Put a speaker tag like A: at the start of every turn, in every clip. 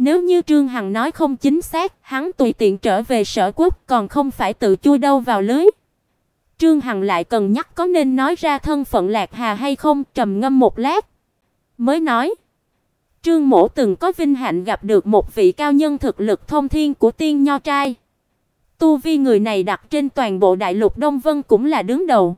A: Nếu như Trương Hằng nói không chính xác, hắn tùy tiện trở về Sở Quốc còn không phải tự chui đâu vào lưới. Trương Hằng lại cần nhắc có nên nói ra thân phận Lạc Hà hay không, trầm ngâm một lát, mới nói: Trương mỗ từng có vinh hạnh gặp được một vị cao nhân thực lực thông thiên của Tiên Nho trai. Tu vi người này đặt trên toàn bộ đại lục Đông Vân cũng là đứng đầu,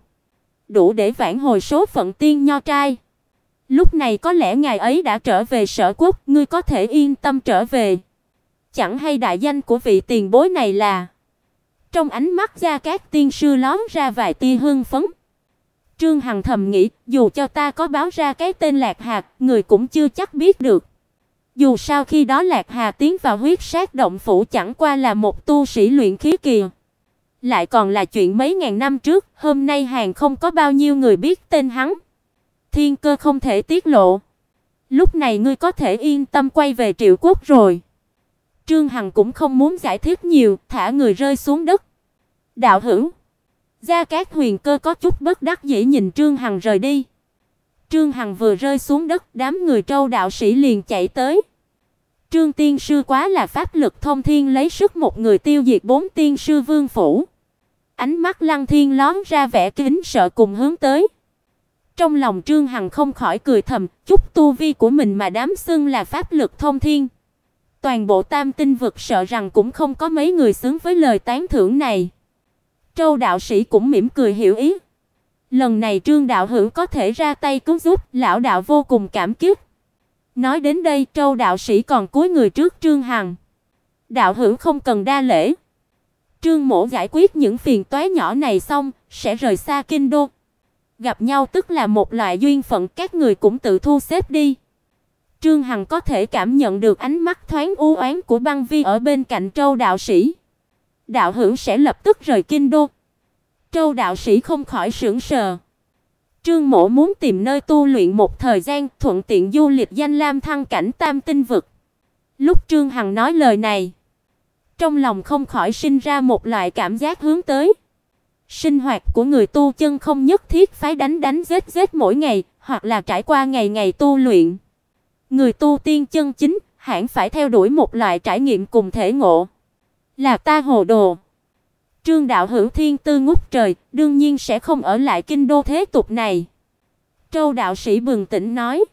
A: đủ để vãn hồi số phận Tiên Nho trai. Lúc này có lẽ ngài ấy đã trở về Sở Quốc, ngươi có thể yên tâm trở về. Chẳng hay đại danh của vị tiền bối này là? Trong ánh mắt Gia Cát tiên sư lóe ra vài tia hưng phấn. Trương Hằng thầm nghĩ, dù cho ta có báo ra cái tên Lạc Hà, người cũng chưa chắc biết được. Dù sao khi đó Lạc Hà tiến vào huyết sát động phủ chẳng qua là một tu sĩ luyện khí kỳ, lại còn là chuyện mấy ngàn năm trước, hôm nay hàng không có bao nhiêu người biết tên hắn. Thiên cơ không thể tiết lộ. Lúc này ngươi có thể yên tâm quay về Triệu Quốc rồi. Trương Hằng cũng không muốn giải thích nhiều, thả người rơi xuống đất. Đạo hữu. Gia Cát Huyền Cơ có chút bất đắc dĩ nhìn Trương Hằng rời đi. Trương Hằng vừa rơi xuống đất, đám người Trâu đạo sĩ liền chạy tới. Trương tiên sư quá là pháp lực thông thiên, lấy sức một người tiêu diệt 4 tiên sư vương phủ. Ánh mắt Lăng Thiên lóe ra vẻ kính sợ cùng hướng tới. Trong lòng Trương Hằng không khỏi cười thầm, chút tu vi của mình mà dám xưng là pháp lực thông thiên. Toàn bộ Tam Tinh vực sợ rằng cũng không có mấy người xứng với lời tán thưởng này. Trâu đạo sĩ cũng mỉm cười hiểu ý. Lần này Trương đạo hữu có thể ra tay cứu giúp, lão đạo vô cùng cảm kích. Nói đến đây, Trâu đạo sĩ còn cúi người trước Trương Hằng. Đạo hữu không cần đa lễ. Trương mỗ giải quyết những phiền toái nhỏ này xong, sẽ rời xa kinh đô. Gặp nhau tức là một loại duyên phận, các người cũng tự thu xếp đi. Trương Hằng có thể cảm nhận được ánh mắt thoáng u oán của Băng Vi ở bên cạnh Trâu đạo sĩ. Đạo hữu sẽ lập tức rời kinh đô. Trâu đạo sĩ không khỏi sững sờ. Trương mỗ muốn tìm nơi tu luyện một thời gian, thuận tiện du lịch danh lam thăng cảnh Tam Tinh vực. Lúc Trương Hằng nói lời này, trong lòng không khỏi sinh ra một loại cảm giác hướng tới. Sinh hoạt của người tu chân không nhất thiết phải đánh giết mỗi ngày, hoặc là trải qua ngày ngày tu luyện. Người tu tiên chân chính hẳn phải theo đuổi một loại trải nghiệm cùng thể ngộ. Là ta hồ đồ. Trương đạo hữu thiên tư ngút trời, đương nhiên sẽ không ở lại kinh đô thế tục này. Trâu đạo sĩ bừng tỉnh nói.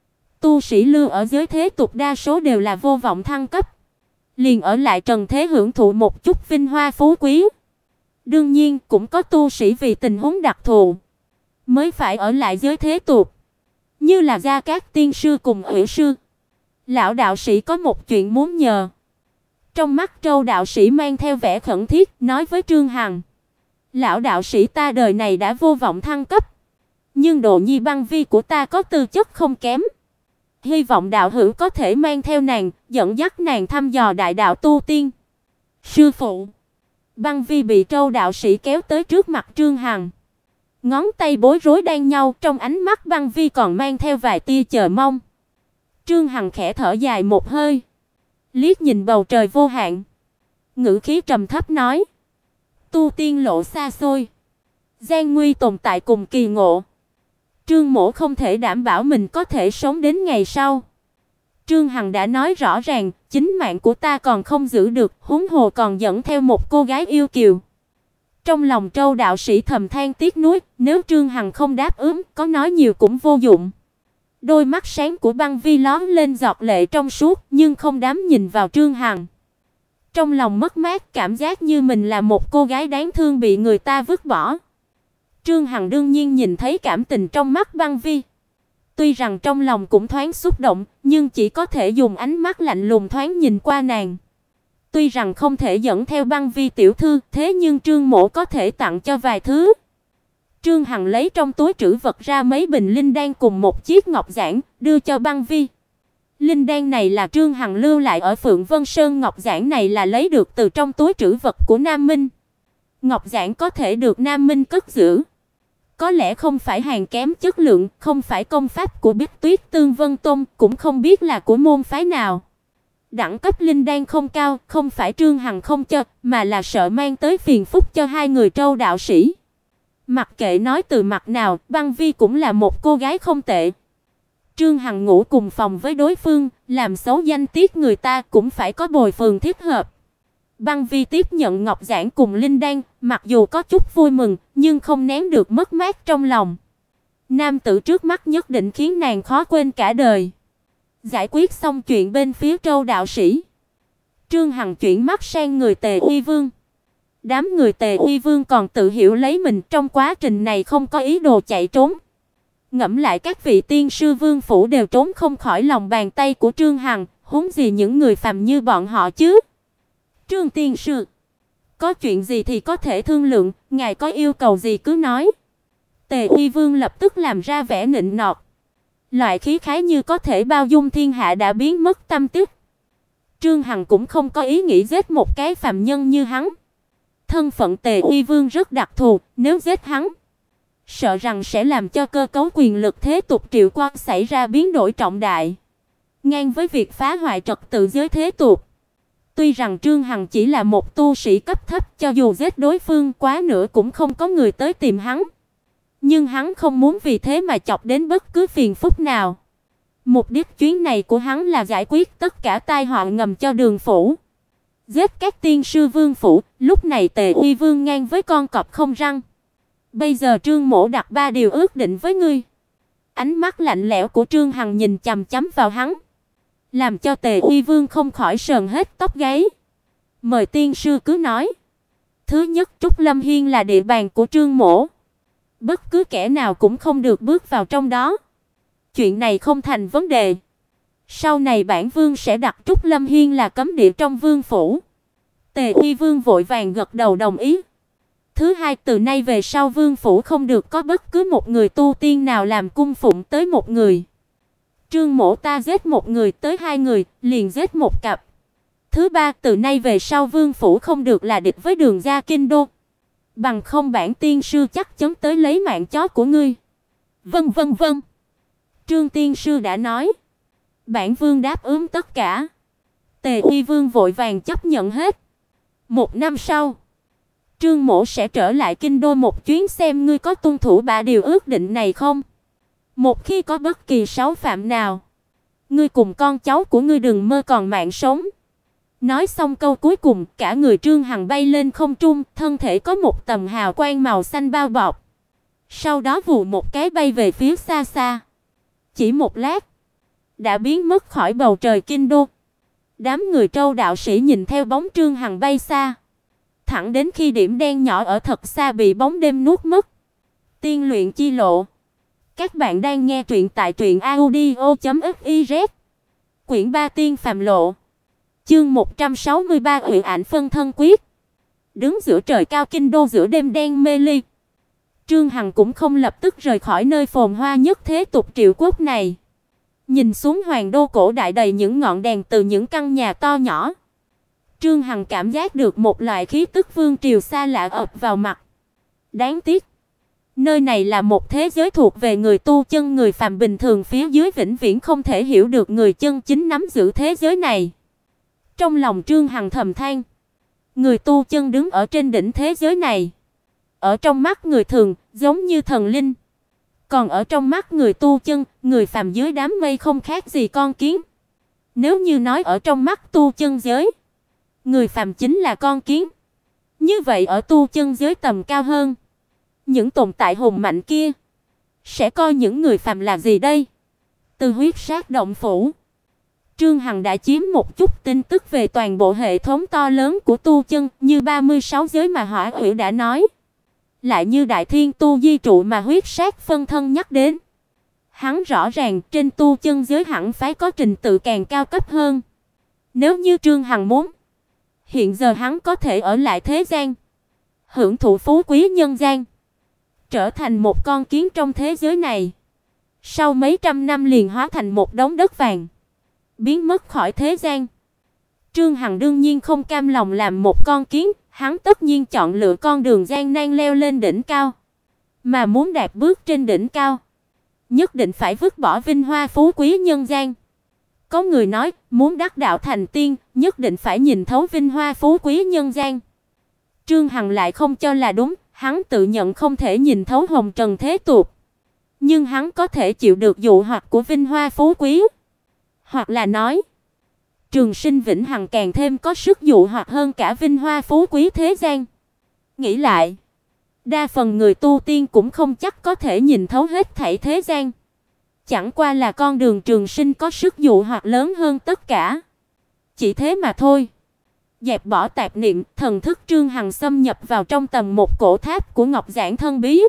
A: Tu sĩ lưu ở giới thế tục đa số đều là vô vọng thăng cấp, liền ở lại trần thế hưởng thụ một chút vinh hoa phú quý. Đương nhiên cũng có tu sĩ vì tình huống đặc thù mới phải ở lại giới thế tục, như là Gia Cát tiên sư cùng Ủy sư. Lão đạo sĩ có một chuyện muốn nhờ. Trong mắt Trâu đạo sĩ mang theo vẻ khẩn thiết, nói với Trương Hằng. Lão đạo sĩ, ta đời này đã vô vọng thăng cấp, nhưng đồ nhi Băng Vi của ta có tư chất không kém. Hy vọng đạo hữu có thể mang theo nàng, dẫn dắt nàng thăm dò đại đạo tu tiên. Sư phụ. Băng Vi bị Trâu đạo sĩ kéo tới trước mặt Trương Hằng. Ngón tay bối rối đan nhau, trong ánh mắt Băng Vi còn mang theo vài tia chờ mong. Trương Hằng khẽ thở dài một hơi, liếc nhìn bầu trời vô hạn, ngữ khí trầm thấp nói: Tu tiên lộ xa xôi, gian nguy tồn tại cùng kỳ ngộ. Trương mỗ không thể đảm bảo mình có thể sống đến ngày sau. Trương Hằng đã nói rõ ràng, chính mạng của ta còn không giữ được, huống hồ còn dẫn theo một cô gái yêu kiều. Trong lòng Trâu đạo sĩ thầm than tiếc nuối, nếu Trương Hằng không đáp ứng, có nói nhiều cũng vô dụng. Đôi mắt sáng của Băng Vi lóe lên giọt lệ trong suốt, nhưng không dám nhìn vào Trương Hằng. Trong lòng mất mát, cảm giác như mình là một cô gái đáng thương bị người ta vứt bỏ. Trương Hằng đương nhiên nhìn thấy cảm tình trong mắt Băng Vi. Tuy rằng trong lòng cũng thoáng xúc động, nhưng chỉ có thể dùng ánh mắt lạnh lùng thoáng nhìn qua nàng. Tuy rằng không thể dẫn theo Băng Vi tiểu thư, thế nhưng Trương mỗ có thể tặng cho vài thứ. Trương Hằng lấy trong túi trữ vật ra mấy bình linh đan cùng một chiếc ngọc giản, đưa cho Băng Vi. Linh đan này là Trương Hằng lưu lại ở Phượng Vân Sơn, ngọc giản này là lấy được từ trong túi trữ vật của Nam Minh. Ngọc giản có thể được Nam Minh cất giữ, có lẽ không phải hàng kém chất lượng, không phải công pháp của Bích Tuyết Tương Vân Tông, cũng không biết là của môn phái nào. Đẳng cấp linh đan không cao, không phải Trương Hằng không cho, mà là sợ mang tới phiền phức cho hai người Trâu đạo sĩ. Mặc kệ nói từ mặt nào, Băng Vi cũng là một cô gái không tệ. Trương Hằng ngủ cùng phòng với đối phương, làm xấu danh tiết người ta cũng phải có bồi thường thích hợp. Băng Vi tiếp nhận ngọc giản cùng linh đan, mặc dù có chút vui mừng, nhưng không nén được mất mát trong lòng. Nam tử trước mắt nhất định khiến nàng khó quên cả đời. Giải quyết xong chuyện bên phía Trâu đạo sĩ, Trương Hằng chuyển mắt sang người Tề Uy Vương. Đám người Tề Uy Vương còn tự hiểu lấy mình trong quá trình này không có ý đồ chạy trốn. Ngẫm lại các vị tiên sư vương phủ đều trốn không khỏi lòng bàn tay của Trương Hằng, huống gì những người phàm như bọn họ chứ. Trương tiên sư, có chuyện gì thì có thể thương lượng, ngài có yêu cầu gì cứ nói. Tề Uy Vương lập tức làm ra vẻ nịnh nọt. Loại khí khái như có thể bao dung thiên hạ đã biến mất tâm tích. Trương Hằng cũng không có ý nghĩ giết một cái phàm nhân như hắn. Thân phận Tề Uy Vương rất đặc thù, nếu giết hắn, sợ rằng sẽ làm cho cơ cấu quyền lực thế tục Triệu Quan xảy ra biến đổi trọng đại, ngang với việc phá hoại trật tự giới thế tục. Tuy rằng Trương Hằng chỉ là một tu sĩ cấp thấp, cho dù giết đối phương quá nữa cũng không có người tới tìm hắn. Nhưng hắn không muốn vì thế mà chọc đến bất cứ phiền phức nào. Mục đích chuyến này của hắn là giải quyết tất cả tai họa ngầm cho Đường phủ, giết các tiên sư vương phủ. Lúc này Tề Uy Vương ngang với con cọp không răng. Bây giờ Trương mỗ đặt 3 điều ước định với ngươi. Ánh mắt lạnh lẽo của Trương Hằng nhìn chằm chằm vào hắn, làm cho Tề Uy Vương không khỏi sờn hết tóc gáy. Mời tiên sư cứ nói. Thứ nhất, Trúc Lâm Hiên là địa bàn của Trương mỗ, bất cứ kẻ nào cũng không được bước vào trong đó. Chuyện này không thành vấn đề. Sau này bản vương sẽ đặt Trúc Lâm Hiên là cấm địa trong vương phủ. Tề Uy Vương vội vàng gật đầu đồng ý. Thứ hai, từ nay về sau vương phủ không được có bất cứ một người tu tiên nào làm cung phụng tới một người. Trương mỗ ta giết một người tới 2 người, liền giết một cặp. Thứ ba, từ nay về sau vương phủ không được là địch với Đường gia kinh đô. Bằng không bản tiên sư chắc chắn tới lấy mạng chó của ngươi. Vâng vâng vâng. Trương tiên sư đã nói. Bản vương đáp ứng tất cả. Tề Uy Vương vội vàng chấp nhận hết. 1 năm sau, Trương mỗ sẽ trở lại kinh đô một chuyến xem ngươi có tuân thủ 3 điều ước định này không. Một khi có bất kỳ xáo phạm nào, ngươi cùng con cháu của ngươi đừng mơ còn mạng sống. Nói xong câu cuối cùng, cả người Trương Hằng bay lên không trung, thân thể có một tầng hào quang màu xanh bao bọc. Sau đó vù một cái bay về phía xa xa. Chỉ một lát, đã biến mất khỏi bầu trời kinh đô. Đám người Trâu đạo sĩ nhìn theo bóng Trương Hằng bay xa, thẳng đến khi điểm đen nhỏ ở thật xa bị bóng đêm nuốt mất. Tiên luyện chi lộ. Các bạn đang nghe truyện tại truyệnaudio.fiz. Quyển 3 Tiên phàm lộ. Chương 163 Uyển ảnh phân thân quyết. Đứng giữa trời cao kinh đô giữa đêm đen mê ly, Trương Hằng cũng không lập tức rời khỏi nơi phồn hoa nhất thế tục Triệu quốc này. Nhìn xuống hoàng đô cổ đại đầy những ngọn đèn từ những căn nhà to nhỏ, Trương Hằng cảm giác được một loại khí tức vương triều xa lạ ập vào mặt. Đáng tiếc, nơi này là một thế giới thuộc về người tu chân, người phàm bình thường phía dưới vĩnh viễn không thể hiểu được người chân chính nắm giữ thế giới này. Trong lòng Trương Hằng thầm than, người tu chân đứng ở trên đỉnh thế giới này, ở trong mắt người thường giống như thần linh, còn ở trong mắt người tu chân, người phàm dưới đám mây không khác gì con kiến. Nếu như nói ở trong mắt tu chân giới, người phàm chính là con kiến, như vậy ở tu chân giới tầm cao hơn, những tồn tại hùng mạnh kia sẽ coi những người phàm là gì đây? Từ huyết sát động phủ, Trương Hằng đã chiếm một chút tin tức về toàn bộ hệ thống to lớn của tu chân, như 36 giới mà Hỏa Uyển đã nói, lại như Đại Thiên Tu Di trụ mà huyết sát phân thân nhắc đến. Hắn rõ ràng trên tu chân giới hẳn phải có trình tự càng cao cấp hơn. Nếu như Trương Hằng muốn, hiện giờ hắn có thể ở lại thế gian, hưởng thụ phú quý nhân gian, trở thành một con kiến trong thế giới này. Sau mấy trăm năm liền hóa thành một đống đất vàng, biến mất khỏi thế gian. Trương Hằng đương nhiên không cam lòng làm một con kiến, hắn tất nhiên chọn lựa con đường gian nan leo lên đỉnh cao. Mà muốn đạt bước trên đỉnh cao, nhất định phải vứt bỏ vinh hoa phú quý nhân gian. Có người nói, muốn đắc đạo thành tiên, nhất định phải nhìn thấu vinh hoa phú quý nhân gian. Trương Hằng lại không cho là đúng, hắn tự nhận không thể nhìn thấu hồng trần thế tục. Nhưng hắn có thể chịu được dụ hoặc của vinh hoa phú quý, hoặc là nói, Trường Sinh vĩnh hằng càng thêm có sức dụ hoặc hơn cả vinh hoa phú quý thế gian. Nghĩ lại, đa phần người tu tiên cũng không chắc có thể nhìn thấu hết thảy thế gian. Chẳng qua là con đường trường sinh có sức dụ hoặc lớn hơn tất cả. Chỉ thế mà thôi. Dẹp bỏ tạp niệm, thần thức Trương Hằng xâm nhập vào trong tầng một cổ tháp của Ngọc Giản thân bí.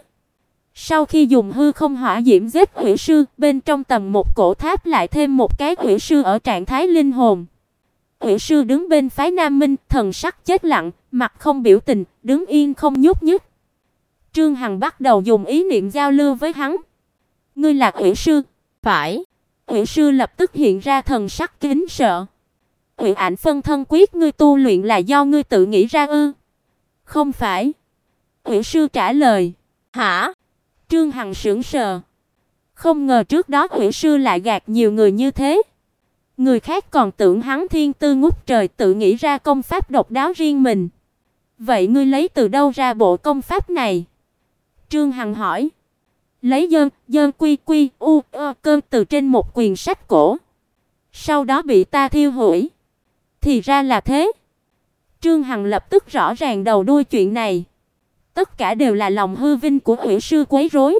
A: Sau khi dùng hư không hỏa diễm giết Hủy sư, bên trong tầng một cổ tháp lại thêm một cái Hủy sư ở trạng thái linh hồn. Hủy sư đứng bên phái Nam Minh, thần sắc chết lặng, mặt không biểu tình, đứng yên không nhúc nhích. Trương Hằng bắt đầu dùng ý niệm giao lưu với hắn. Ngươi là Hủy sư? Phải. Hủy sư lập tức hiện ra thần sắc kính sợ. Hủy ảnh phân thân quyết ngươi tu luyện là do ngươi tự nghĩ ra ư? Không phải. Hủy sư trả lời. Hả? Trương Hằng sững sờ. Không ngờ trước đó Hủy sư lại gạt nhiều người như thế. Người khác còn tưởng hắn thiên tư ngút trời tự nghĩ ra công pháp độc đáo riêng mình. Vậy ngươi lấy từ đâu ra bộ công pháp này? Trương Hằng hỏi. Lấy dơn quy quy cơ từ trên một quyển sách cổ. Sau đó bị ta thiêu hủy. Thì ra là thế. Trương Hằng lập tức rõ ràng đầu đuôi chuyện này. Tất cả đều là lòng hư vinh của Hủy sư quấy rối.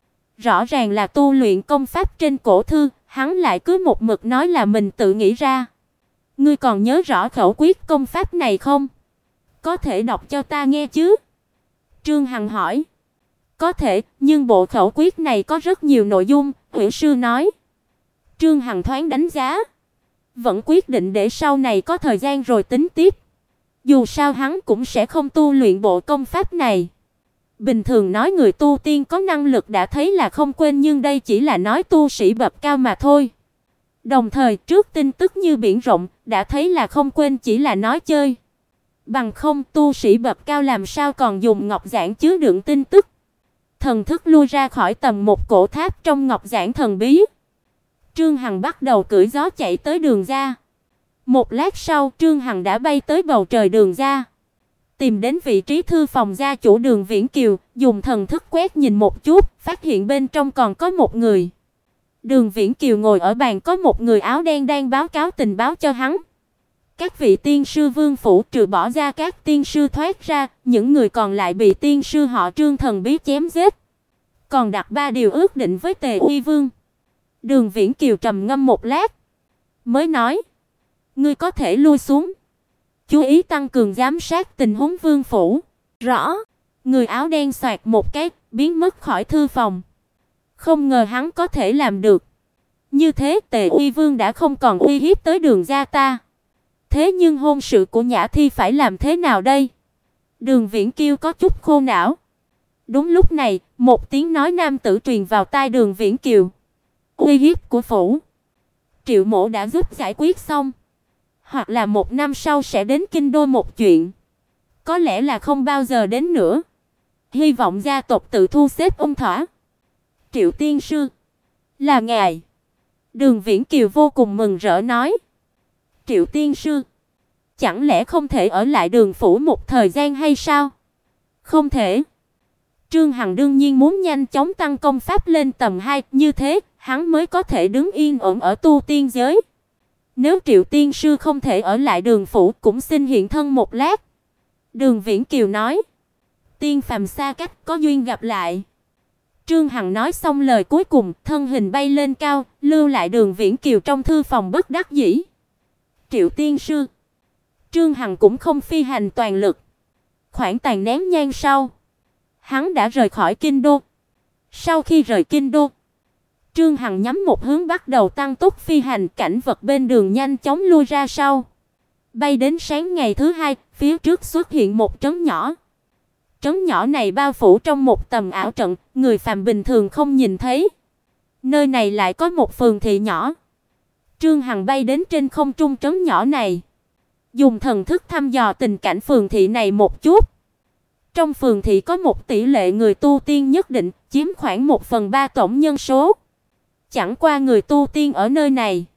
A: Rõ ràng là tu luyện công pháp trên cổ thư, hắn lại cứ một mực nói là mình tự nghĩ ra. Ngươi còn nhớ rõ khẩu quyết công pháp này không? Có thể đọc cho ta nghe chứ? Trương Hằng hỏi. Có thể, nhưng bộ khẩu quyết này có rất nhiều nội dung, Hủy sư nói. Trương Hằng thoáng đánh giá. Vẫn quyết định để sau này có thời gian rồi tính tiếp. Dù sao hắn cũng sẽ không tu luyện bộ công pháp này. Bình thường nói người tu tiên có năng lực đã thấy là không quên, nhưng đây chỉ là nói tu sĩ bậc cao mà thôi. Đồng thời, trước tin tức như biển rộng, đã thấy là không quên chỉ là nói chơi. Bằng không, tu sĩ bậc cao làm sao còn dùng ngọc giản chứa đựng tin tức. Thần thức lui ra khỏi tầm một cổ tháp trong ngọc giản thần bí. Trương Hằng bắt đầu cưỡi gió chạy tới đường ra. Một lát sau, Trương Hằng đã bay tới bầu trời đường ra. Tìm đến vị trí thư phòng gia chủ Đường Viễn Kiều, dùng thần thức quét nhìn một chút, phát hiện bên trong còn có một người. Đường Viễn Kiều ngồi ở bàn, có một người áo đen đang báo cáo tình báo cho hắn. Các vị tiên sư vương phủ trừ bỏ ra các tiên sư thoát ra, những người còn lại bị tiên sư họ Trương thần bí chém giết. Còn đặt 3 điều ước định với Tề Uy Vương. Đường Viễn Kiều trầm ngâm một lát, mới nói: "Ngươi có thể lui xuống, chú ý tăng cường giám sát tình huống vương phủ." "Rõ." Người áo đen xoạt một cái, biến mất khỏi thư phòng. Không ngờ hắn có thể làm được. Như thế Tề Uy Vương đã không còn uy hiếp tới Đường gia ta. Thế nhưng hôn sự của Nhã Thi phải làm thế nào đây? Đường Viễn Kiều có chút khô não. Đúng lúc này, một tiếng nói nam tử truyền vào tai Đường Viễn Kiều. Uy hiếp của phủ, Triệu Mộ đã giúp giải quyết xong. Hoặc là 1 năm sau sẽ đến kinh đô một chuyện. Có lẽ là không bao giờ đến nữa. Hy vọng gia tộc tự thu xếp ung thỏa. Triệu tiên sư, là ngài. Đường Viễn Kiều vô cùng mừng rỡ nói. Triệu tiên sư, chẳng lẽ không thể ở lại Đường phủ một thời gian hay sao? Không thể. Trương Hằng đương nhiên muốn nhanh chóng tăng công pháp lên tầm 2, như thế hắn mới có thể đứng yên ổn ở tu tiên giới. Nếu Triệu tiên sư không thể ở lại Đường phủ, cũng xin hiện thân một lát. Đường Viễn Kiều nói. Tiên phàm xa cách, có duyên gặp lại. Trương Hằng nói xong lời cuối cùng, thân hình bay lên cao, lưu lại Đường Viễn Kiều trong thư phòng bất đắc dĩ. Triệu tiên sư. Trương Hằng cũng không phi hành toàn lực. Khoảng tàn nén nhang sau, hắn đã rời khỏi kinh đô. Sau khi rời kinh đô, Trương Hằng nhắm một hướng bắt đầu tăng tốc phi hành, cảnh vật bên đường nhanh chóng lui ra sau. Bay đến sáng ngày thứ 2, phía trước xuất hiện một trấn nhỏ. Trấn nhỏ này bao phủ trong một tầm ảo trận, người phàm bình thường không nhìn thấy. Nơi này lại có một phường thị nhỏ. Trương Hằng bay đến trên không trung trấn nhỏ này, dùng thần thức thăm dò tình cảnh phường thị này một chút. Trong phường thị có một tỷ lệ người tu tiên nhất định, chiếm khoảng 1/3 tổng nhân số. Chẳng qua người tu tiên ở nơi này,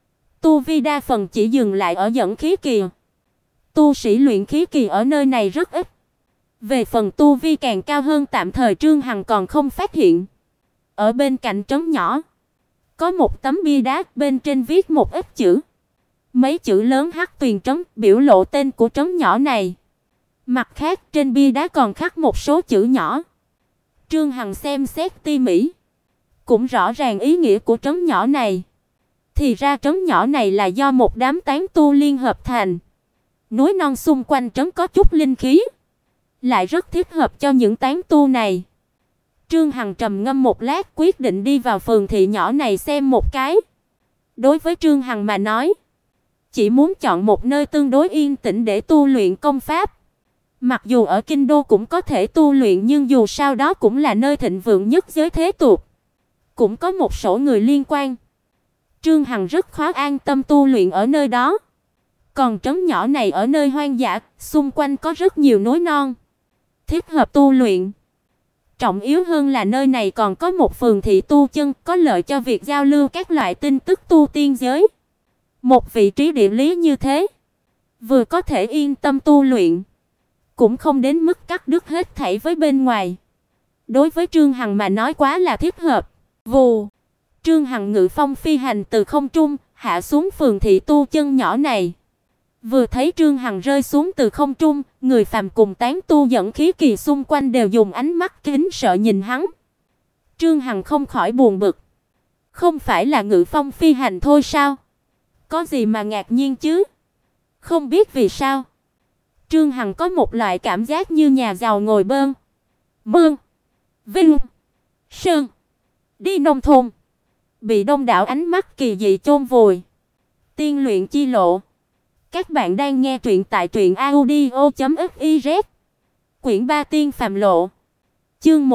A: tu vi đa phần chỉ dừng lại ở dẫn khí kỳ. Tu sĩ luyện khí kỳ ở nơi này rất ít. Về phần tu vi càng cao hơn tạm thời Trương Hằng còn không phát hiện. Ở bên cạnh trấn nhỏ, có một tấm bia đá, bên trên viết một ít chữ. Mấy chữ lớn Hắc Tuyền trấn, biểu lộ tên của trấn nhỏ này. Mặt khác, trên bia đá còn khắc một số chữ nhỏ. Trương Hằng xem xét tỉ mỉ, cũng rõ ràng ý nghĩa của trấn nhỏ này. Thì ra trấn nhỏ này là do một đám tán tu liên hợp thành. Núi non xung quanh trấn có chút linh khí, lại rất thích hợp cho những tán tu này. Trương Hằng trầm ngâm một lát, quyết định đi vào phường thị nhỏ này xem một cái. Đối với Trương Hằng mà nói, chỉ muốn chọn một nơi tương đối yên tĩnh để tu luyện công pháp. Mặc dù ở kinh đô cũng có thể tu luyện, nhưng dù sao đó cũng là nơi thịnh vượng nhất giới thế tục, cũng có một số người liên quan. Trương Hằng rất khó an tâm tu luyện ở nơi đó. Còn trấn nhỏ này ở nơi hoang dã, xung quanh có rất nhiều núi non, thích hợp tu luyện. Trọng yếu hơn là nơi này còn có một phường thị tu chân, có lợi cho việc giao lưu các loại tin tức tu tiên giới. Một vị trí địa lý như thế, vừa có thể yên tâm tu luyện, cũng không đến mức cắt đứt hết thảy với bên ngoài. Đối với Trương Hằng mà nói quá là thích hợp. Vù, Trương Hằng ngự phong phi hành từ không trung, hạ xuống phường thị tu chân nhỏ này. Vừa thấy Trương Hằng rơi xuống từ không trung, người phàm cùng tán tu dẫn khí kỳ xung quanh đều dùng ánh mắt kính sợ nhìn hắn. Trương Hằng không khỏi buồn bực. Không phải là ngự phong phi hành thôi sao? Có gì mà ngạc nhiên chứ? Không biết vì sao, Trương Hằng có một loại cảm giác như nhà giàu ngồi bơn mương Vinh Sơn đi nông thôn, bị đông đảo ánh mắt kỳ dị chôn vùi. Tiên luyện chi lộ. Các bạn đang nghe truyện tại truyệnaudio.fiz. Quyển 3 Tiên phàm lộ. Chương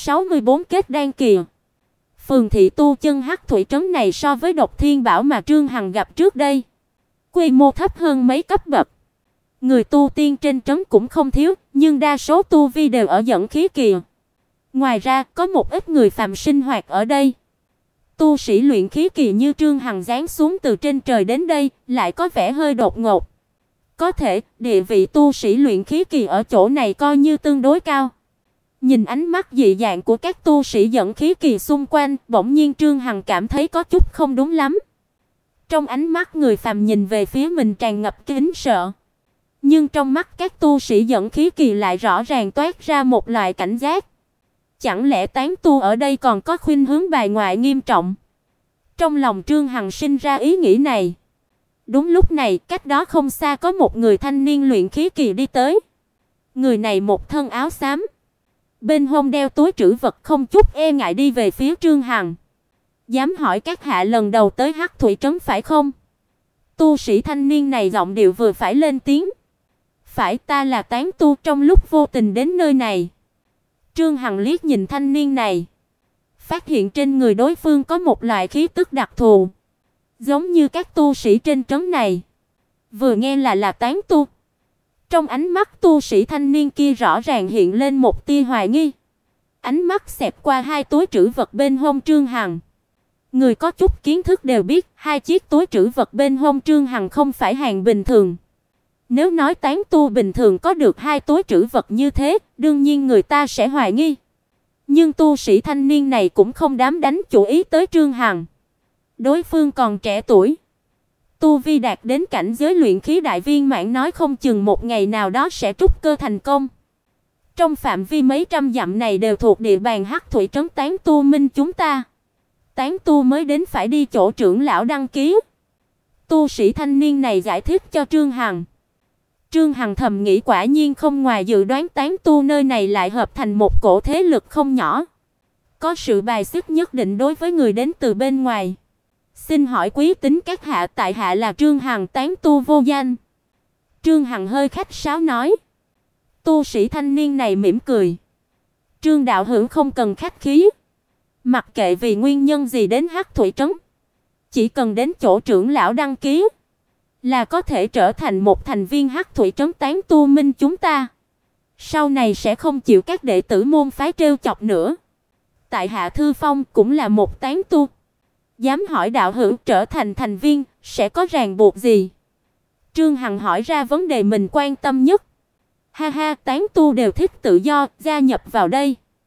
A: 164 kết đan kỳ. Phường thị tu chân Hắc Thủy trấn này so với Độc Thiên Bảo mà Trương Hằng gặp trước đây, quy mô thấp hơn mấy cấp bậc. Người tu tiên trên trấn cũng không thiếu, nhưng đa số tu vi đều ở dẫn khí kỳ. Ngoài ra, có một ít người phàm sinh hoạt ở đây. Tu sĩ luyện khí kỳ như Trương Hằng giáng xuống từ trên trời đến đây, lại có vẻ hơi đột ngột. Có thể, địa vị tu sĩ luyện khí kỳ ở chỗ này coi như tương đối cao. Nhìn ánh mắt dị dạng của các tu sĩ dẫn khí kỳ xung quanh, bỗng nhiên Trương Hằng cảm thấy có chút không đúng lắm. Trong ánh mắt người phàm nhìn về phía mình tràn ngập kính sợ, nhưng trong mắt các tu sĩ dẫn khí kỳ lại rõ ràng toát ra một loại cảnh giác. Chẳng lẽ tán tu ở đây còn có khuynh hướng bài ngoại nghiêm trọng? Trong lòng Trương Hằng sinh ra ý nghĩ này. Đúng lúc này, cách đó không xa có một người thanh niên luyện khí kỳ đi tới. Người này một thân áo xám, bên hông đeo túi trữ vật, không chút e ngại đi về phía Trương Hằng. Dám hỏi các hạ lần đầu tới Hắc Thủy trấn phải không? Tu sĩ thanh niên này giọng điệu vừa phải lên tiếng. Phải, ta là tán tu trong lúc vô tình đến nơi này. Trương Hằng liếc nhìn thanh niên này, phát hiện trên người đối phương có một loại khí tức đặc thù, giống như các tu sĩ trên trấn này. Vừa nghe là tán tu, trong ánh mắt tu sĩ thanh niên kia rõ ràng hiện lên một tia hoài nghi. Ánh mắt xẹt qua hai túi trữ vật bên hông Trương Hằng. Người có chút kiến thức đều biết, hai chiếc túi trữ vật bên hông Trương Hằng không phải hàng bình thường. Nếu nói tán tu bình thường có được hai túi trữ vật như thế, đương nhiên người ta sẽ hoài nghi. Nhưng tu sĩ thanh niên này cũng không dám đánh chủ ý tới Trương Hằng. Đối phương còn trẻ tuổi, tu vi đạt đến cảnh giới luyện khí đại viên mãn, nói không chừng một ngày nào đó sẽ trúc cơ thành công. Trong phạm vi mấy trăm dặm này đều thuộc địa bàn Hắc Thủy trấn tán tu minh chúng ta. Tán tu mới đến phải đi chỗ trưởng lão đăng ký. Tu sĩ thanh niên này giải thích cho Trương Hằng. Trương Hằng thầm nghĩ quả nhiên không ngoài dự đoán, tán tu nơi này lại hợp thành một cổ thế lực không nhỏ, có sự bài xích nhất định đối với người đến từ bên ngoài. Xin hỏi quý tính các hạ, tại hạ là Trương Hằng, tán tu vô danh. Trương Hằng hơi khách sáo nói. Tu sĩ thanh niên này mỉm cười. Trương đạo hữu không cần khách khí. Mặc kệ vì nguyên nhân gì đến Hắc Thủy trấn, chỉ cần đến chỗ trưởng lão đăng ký là có thể trở thành một thành viên Hắc Thủy trấn tán tu minh chúng ta. Sau này sẽ không chịu các đệ tử môn phái trêu chọc nữa. Tại hạ Thư Phong cũng là một tán tu. Dám hỏi đạo hữu trở thành thành viên sẽ có ràng buộc gì? Trương Hằng hỏi ra vấn đề mình quan tâm nhất. Ha ha, tán tu đều thích tự do, gia nhập vào đây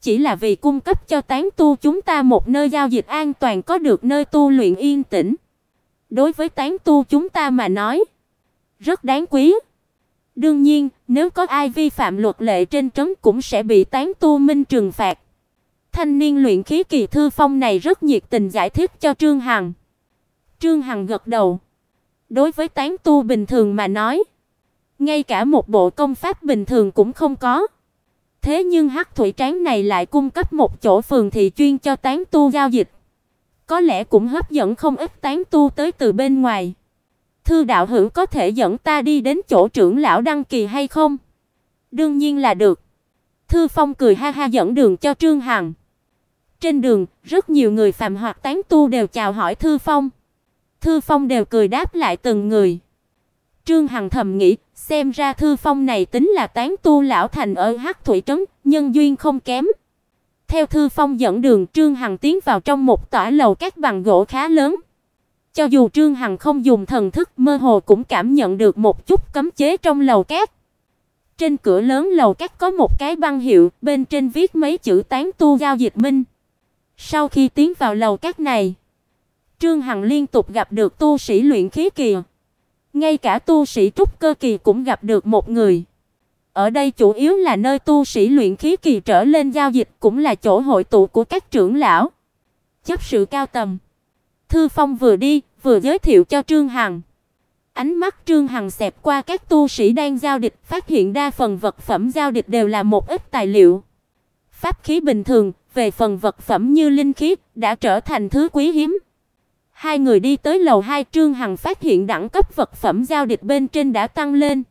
A: chỉ là vì cung cấp cho tán tu chúng ta một nơi giao dịch an toàn, có được nơi tu luyện yên tĩnh. Đối với tán tu chúng ta mà nói, rất đáng quý. Đương nhiên, nếu có ai vi phạm luật lệ trên trấn cũng sẽ bị tán tu minh trừng phạt. Thanh niên luyện khí kỳ Thư Phong này rất nhiệt tình giải thích cho Trương Hằng. Trương Hằng gật đầu. Đối với tán tu bình thường mà nói, ngay cả một bộ công pháp bình thường cũng không có. Thế nhưng Hắc Thủy Tráng này lại cung cấp một chỗ phường thị chuyên cho tán tu giao dịch. Có lẽ cũng hấp dẫn không ít tán tu tới từ bên ngoài. Thư đạo hữu có thể dẫn ta đi đến chỗ trưởng lão đăng kỳ hay không? Đương nhiên là được. Thư Phong cười ha ha dẫn đường cho Trương Hằng. Trên đường, rất nhiều người phàm hoặc tán tu đều chào hỏi Thư Phong. Thư Phong đều cười đáp lại từng người. Trương Hằng thầm nghĩ, xem ra Thư Phong này tính là tán tu lão thành ở Hắc Thủy trấn, nhân duyên không kém. Theo Thư Phong dẫn đường, Trương Hằng tiến vào trong một tòa lầu các bằng gỗ khá lớn. Cho dù Trương Hằng không dùng thần thức, mơ hồ cũng cảm nhận được một chút cấm chế trong lầu các. Trên cửa lớn lầu các có một cái băng hiệu, bên trên viết mấy chữ tán tu giao dịch minh. Sau khi tiến vào lầu các này, Trương Hằng liên tục gặp được tu sĩ luyện khí kỳ. Ngay cả tu sĩ trúc cơ kỳ cũng gặp được một người. Ở đây chủ yếu là nơi tu sĩ luyện khí kỳ trở lên giao dịch, cũng là chỗ hội tụ của các trưởng lão, chấp sự cao tầm. Thư Phong vừa đi, vừa giới thiệu cho Trương Hằng. Ánh mắt Trương Hằng xẹt qua các tu sĩ đang giao dịch, phát hiện đa phần vật phẩm giao dịch đều là một ít tài liệu, pháp khí bình thường, về phần vật phẩm như linh khí đã trở thành thứ quý hiếm. Hai người đi tới lầu 2, Trương Hằng phát hiện đẳng cấp vật phẩm giao dịch bên trên đã tăng lên.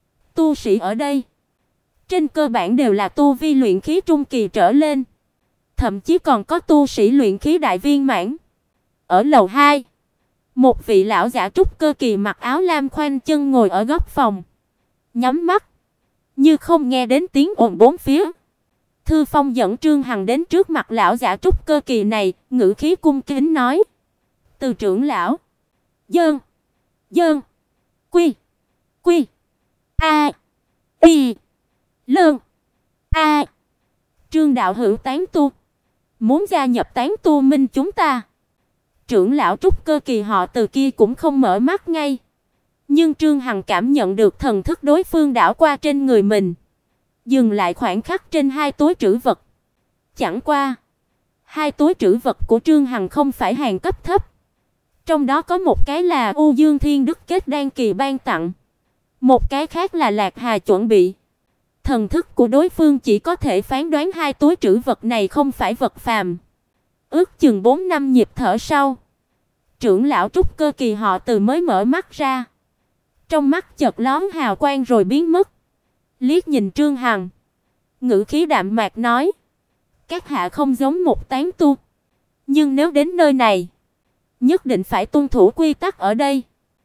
A: Tu sĩ ở đây trên cơ bản đều là tu vi luyện khí trung kỳ trở lên, thậm chí còn có tu sĩ luyện khí đại viên mãn. Ở lầu 2, một vị lão giả trúc cơ kỳ mặc áo lam khoanh chân ngồi ở góc phòng, nhắm mắt, như không nghe đến tiếng ồn bốn phía. Thư Phong dẫn Trương Hằng đến trước mặt lão giả trúc cơ kỳ này, ngữ khí cung kính nói: "Từ trưởng lão." Dơn, dơn, quy, quy, a, y, lơn, a. Trương đạo hữu tán tu, muốn gia nhập tán tu minh chúng ta. Trưởng lão trúc cơ kỳ họ Từ kia cũng không mở mắt ngay, nhưng Trương Hằng cảm nhận được thần thức đối phương đảo qua trên người mình, dừng lại khoảng khắc trên hai túi trữ vật. Chẳng qua, hai túi trữ vật của Trương Hằng không phải hàng cấp thấp. Trong đó có một cái là U Dương Thiên Đức kết đan kỳ ban tặng, một cái khác là Lạc Hà chuẩn bị. Thần thức của đối phương chỉ có thể phán đoán hai túi trữ vật này không phải vật phàm. Ước chừng 4 năm nhịp thở sau, trưởng lão trúc cơ kỳ họ Từ mới mở mắt ra. Trong mắt chợt lóe hào quang rồi biến mất. Liếc nhìn Trương Hằng, ngữ khí đạm mạc nói: "Các hạ không giống một tán tu, nhưng nếu đến nơi này, nhất định phải tuân thủ quy tắc ở đây.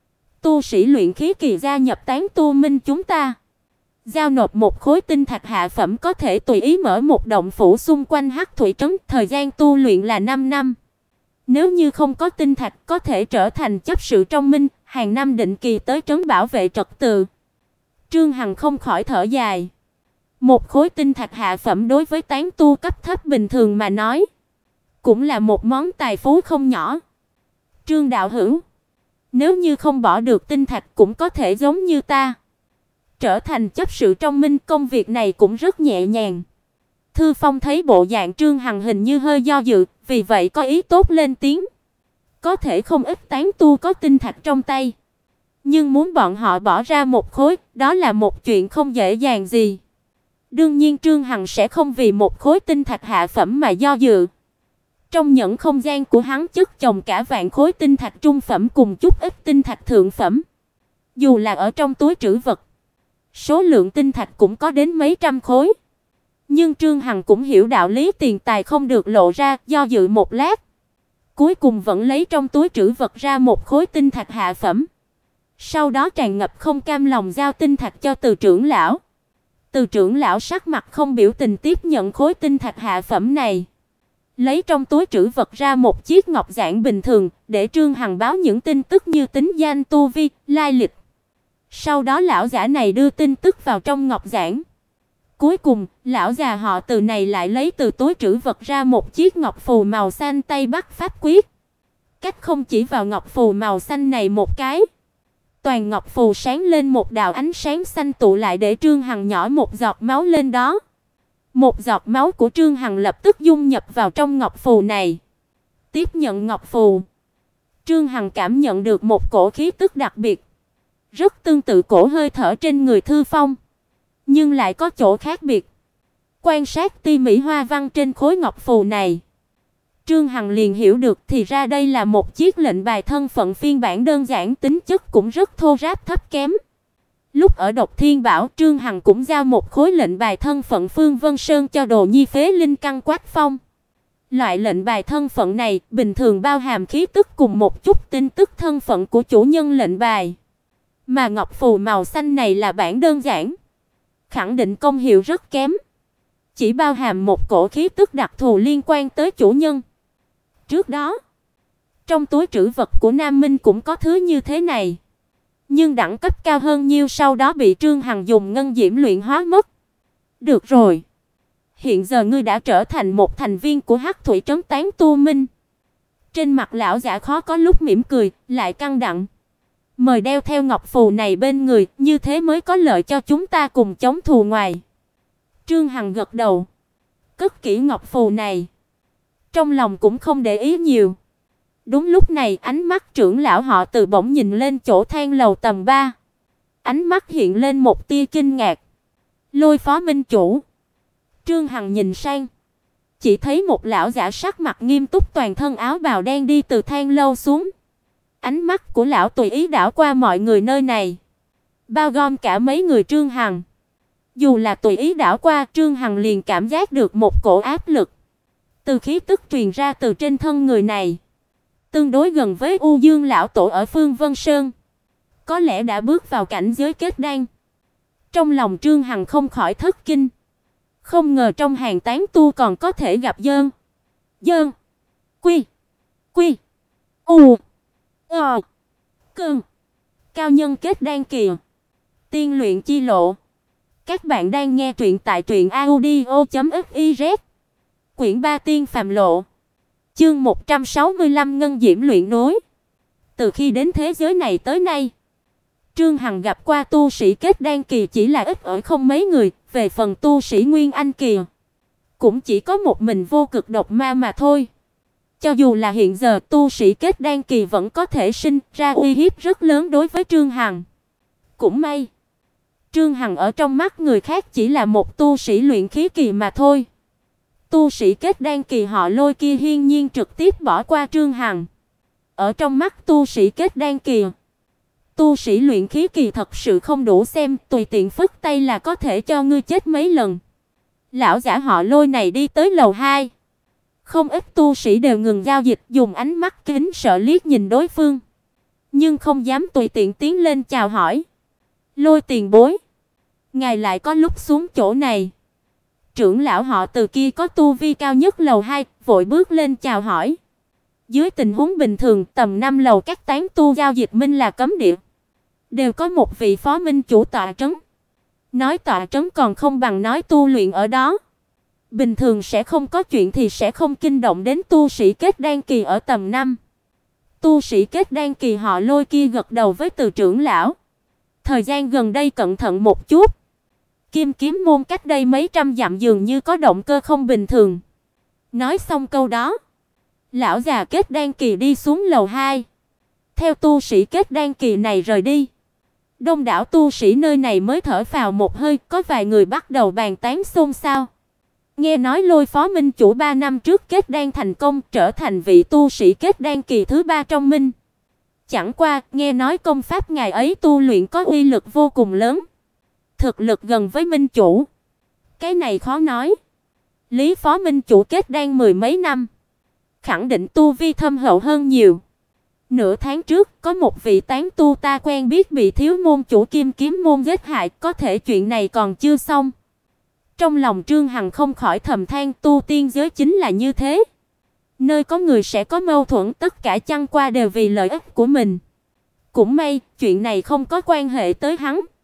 A: Tu sĩ luyện khí kỳ gia nhập tán tu minh chúng ta, giao nộp một khối tinh thạch hạ phẩm có thể tùy ý mở một động phủ xung quanh Hắc Thủy trấn, thời gian tu luyện là 5 năm. Nếu như không có tinh thạch, có thể trở thành chấp sự trong minh, hàng năm định kỳ tới trấn bảo vệ trật tự." Trương Hằng không khỏi thở dài. Một khối tinh thạch hạ phẩm đối với tán tu cấp thấp bình thường mà nói, cũng là một món tài phú không nhỏ. Trương đạo hữu, nếu như không bỏ được tinh thạch cũng có thể giống như ta, trở thành chấp sự trong minh, công việc này cũng rất nhẹ nhàng. Thư Phong thấy bộ dạng Trương Hằng hình như hơi do dự, vì vậy có ý tốt lên tiếng. Có thể không ít tán tu có tinh thạch trong tay, nhưng muốn bọn họ bỏ ra một khối, đó là một chuyện không dễ dàng gì. Đương nhiên Trương Hằng sẽ không vì một khối tinh thạch hạ phẩm mà do dự. Trong nhẫn không gian của hắn chất chồng cả vạn khối tinh thạch trung phẩm cùng chút ít tinh thạch thượng phẩm. Dù là ở trong túi trữ vật, số lượng tinh thạch cũng có đến mấy trăm khối. Nhưng Trương Hằng cũng hiểu đạo lý tiền tài không được lộ ra, do dự một lát, cuối cùng vẫn lấy trong túi trữ vật ra một khối tinh thạch hạ phẩm. Sau đó tràn ngập không cam lòng giao tinh thạch cho Từ trưởng lão. Từ trưởng lão sắc mặt không biểu tình tiếp nhận khối tinh thạch hạ phẩm này, lấy trong túi trữ vật ra một chiếc ngọc giản bình thường, để Trương Hằng báo những tin tức như tính danh, tu vi, lai lịch. Sau đó lão giả này đưa tin tức vào trong ngọc giản. Cuối cùng, lão già họ Từ này lại lấy từ túi trữ vật ra một chiếc ngọc phù màu xanh tay bắt pháp quyết. Cách không chỉ vào ngọc phù màu xanh này một cái, toàn ngọc phù sáng lên một đạo ánh sáng xanh tụ lại để Trương Hằng nhỏ một giọt máu lên đó. Một giọt máu của Trương Hằng lập tức dung nhập vào trong ngọc phù này. Tiếp nhận ngọc phù, Trương Hằng cảm nhận được một cổ khí tức đặc biệt, rất tương tự cổ hơi thở trên người Thư Phong, nhưng lại có chỗ khác biệt. Quan sát tỉ mỉ hoa văn trên khối ngọc phù này, Trương Hằng liền hiểu được thì ra đây là một chiếc lệnh bài thân phận phiên bản đơn giản, tính chất cũng rất thô ráp thấp kém. Lúc ở Độc Thiên Bảo, Trương Hằng cũng giao một khối lệnh bài thân phận Phương Vân Sơn cho Đồ Nhi phế linh căn Quách Phong. Loại lệnh bài thân phận này bình thường bao hàm khí tức cùng một chút tin tức thân phận của chủ nhân lệnh bài. Mà ngọc phù màu xanh này là bản đơn giản, khẳng định công hiệu rất kém, chỉ bao hàm một cổ khí tức đặc thù liên quan tới chủ nhân. Trước đó, trong túi trữ vật của Nam Minh cũng có thứ như thế này, nhưng đẳng cấp cao hơn nhiều sau đó bị Trương Hằng dùng ngân diễm luyện hóa mất. Được rồi, hiện giờ ngươi đã trở thành một thành viên của Hắc Thủy trấn Tán Tu Minh. Trên mặt lão giả khó có lúc mỉm cười, lại căng đặng. Mời đeo theo ngọc phù này bên người, như thế mới có lợi cho chúng ta cùng chống thù ngoài. Trương Hằng gật đầu, cất kỹ ngọc phù này, trong lòng cũng không để ý nhiều. Đúng lúc này, ánh mắt trưởng lão họ Từ bỗng nhìn lên chỗ thang lầu tầng 3. Ánh mắt hiện lên một tia kinh ngạc. Lôi Phó Minh chủ. Trương Hằng nhìn sang, chỉ thấy một lão giả sắc mặt nghiêm túc, toàn thân áo bào đen đi từ thang lầu xuống. Ánh mắt của lão tùy ý đảo qua mọi người nơi này, bao gồm cả mấy người Trương Hằng. Dù là tùy ý đảo qua, Trương Hằng liền cảm giác được một cổ áp lực từ khí tức truyền ra từ trên thân người này, tương đối gần với U Dương lão tổ ở Phương Vân Sơn, có lẽ đã bước vào cảnh giới kết đan. Trong lòng Trương Hằng không khỏi thất kinh, không ngờ trong hàng tán tu còn có thể gặp Dơn, Quy, Cơn cao nhân kết đan kìa. Tiên luyện chi lộ. Các bạn đang nghe truyện tại truyệnaudio.fiz. Quyển 3 Tiên phàm lộ. Chương 165 Ngân Diễm luyện nối. Từ khi đến thế giới này tới nay, Trương Hằng gặp qua tu sĩ kết đan kỳ chỉ là ít ỏi không mấy người, về phần tu sĩ nguyên anh kỳ cũng chỉ có một mình Vô Cực Độc Ma mà thôi. Cho dù là hiện giờ, tu sĩ kết đan kỳ vẫn có thể sinh ra uy hiếp rất lớn đối với Trương Hằng. Cũng may, Trương Hằng ở trong mắt người khác chỉ là một tu sĩ luyện khí kỳ mà thôi. Tu sĩ kết đan kỳ họ Lôi kia hiển nhiên trực tiếp bỏ qua Trương Hằng. Ở trong mắt tu sĩ kết đan kỳ, tu sĩ luyện khí kỳ thật sự không đủ xem, tùy tiện phất tay là có thể cho ngươi chết mấy lần. Lão giả họ Lôi này đi tới lầu 2. Không ít tu sĩ đều ngừng giao dịch, dùng ánh mắt kính sợ liếc nhìn đối phương, nhưng không dám tùy tiện tiến lên chào hỏi. Lôi tiền bối, ngài lại có lúc xuống chỗ này. Trưởng lão họ Từ kia có tu vi cao nhất lầu 2, vội bước lên chào hỏi. Dưới tình huống bình thường, tầm 5 lầu các tán tu giao dịch minh là cấm địa, đều có một vị phó minh chủ tọa trấn. Nói tọa trấn còn không bằng nói tu luyện ở đó. Bình thường sẽ không có chuyện thì sẽ không kinh động đến tu sĩ kết đan kỳ ở tầm 5. Tu sĩ kết đan kỳ họ Lôi kia gật đầu với Từ trưởng lão. Thời gian gần đây cẩn thận một chút. Kim Kiếm môn cách đây mấy trăm dặm dường như có động cơ không bình thường. Nói xong câu đó, lão già kết đan kỳ đi xuống lầu 2, theo tu sĩ kết đan kỳ này rời đi. Đông đảo tu sĩ nơi này mới thở phào một hơi, có vài người bắt đầu bàn tán xôn xao. Nghe nói Lôi phó minh chủ 3 năm trước kết đan thành công, trở thành vị tu sĩ kết đan kỳ thứ 3 trong minh. Chẳng qua, nghe nói công pháp ngài ấy tu luyện có uy lực vô cùng lớn, thực lực gần với minh chủ. Cái này khó nói. Lý phó minh chủ kết đan mười mấy năm, khẳng định tu vi thâm hậu hơn nhiều. Nửa tháng trước, có một vị tán tu ta quen biết bị thiếu môn chủ Kim Kiếm môn giết hại, có thể chuyện này còn chưa xong. Trong lòng Trương Hằng không khỏi thầm than, tu tiên giới chính là như thế. Nơi có người sẽ có mâu thuẫn, tất cả chăng qua đều vì lợi ích của mình. Cũng may, chuyện này không có quan hệ tới hắn.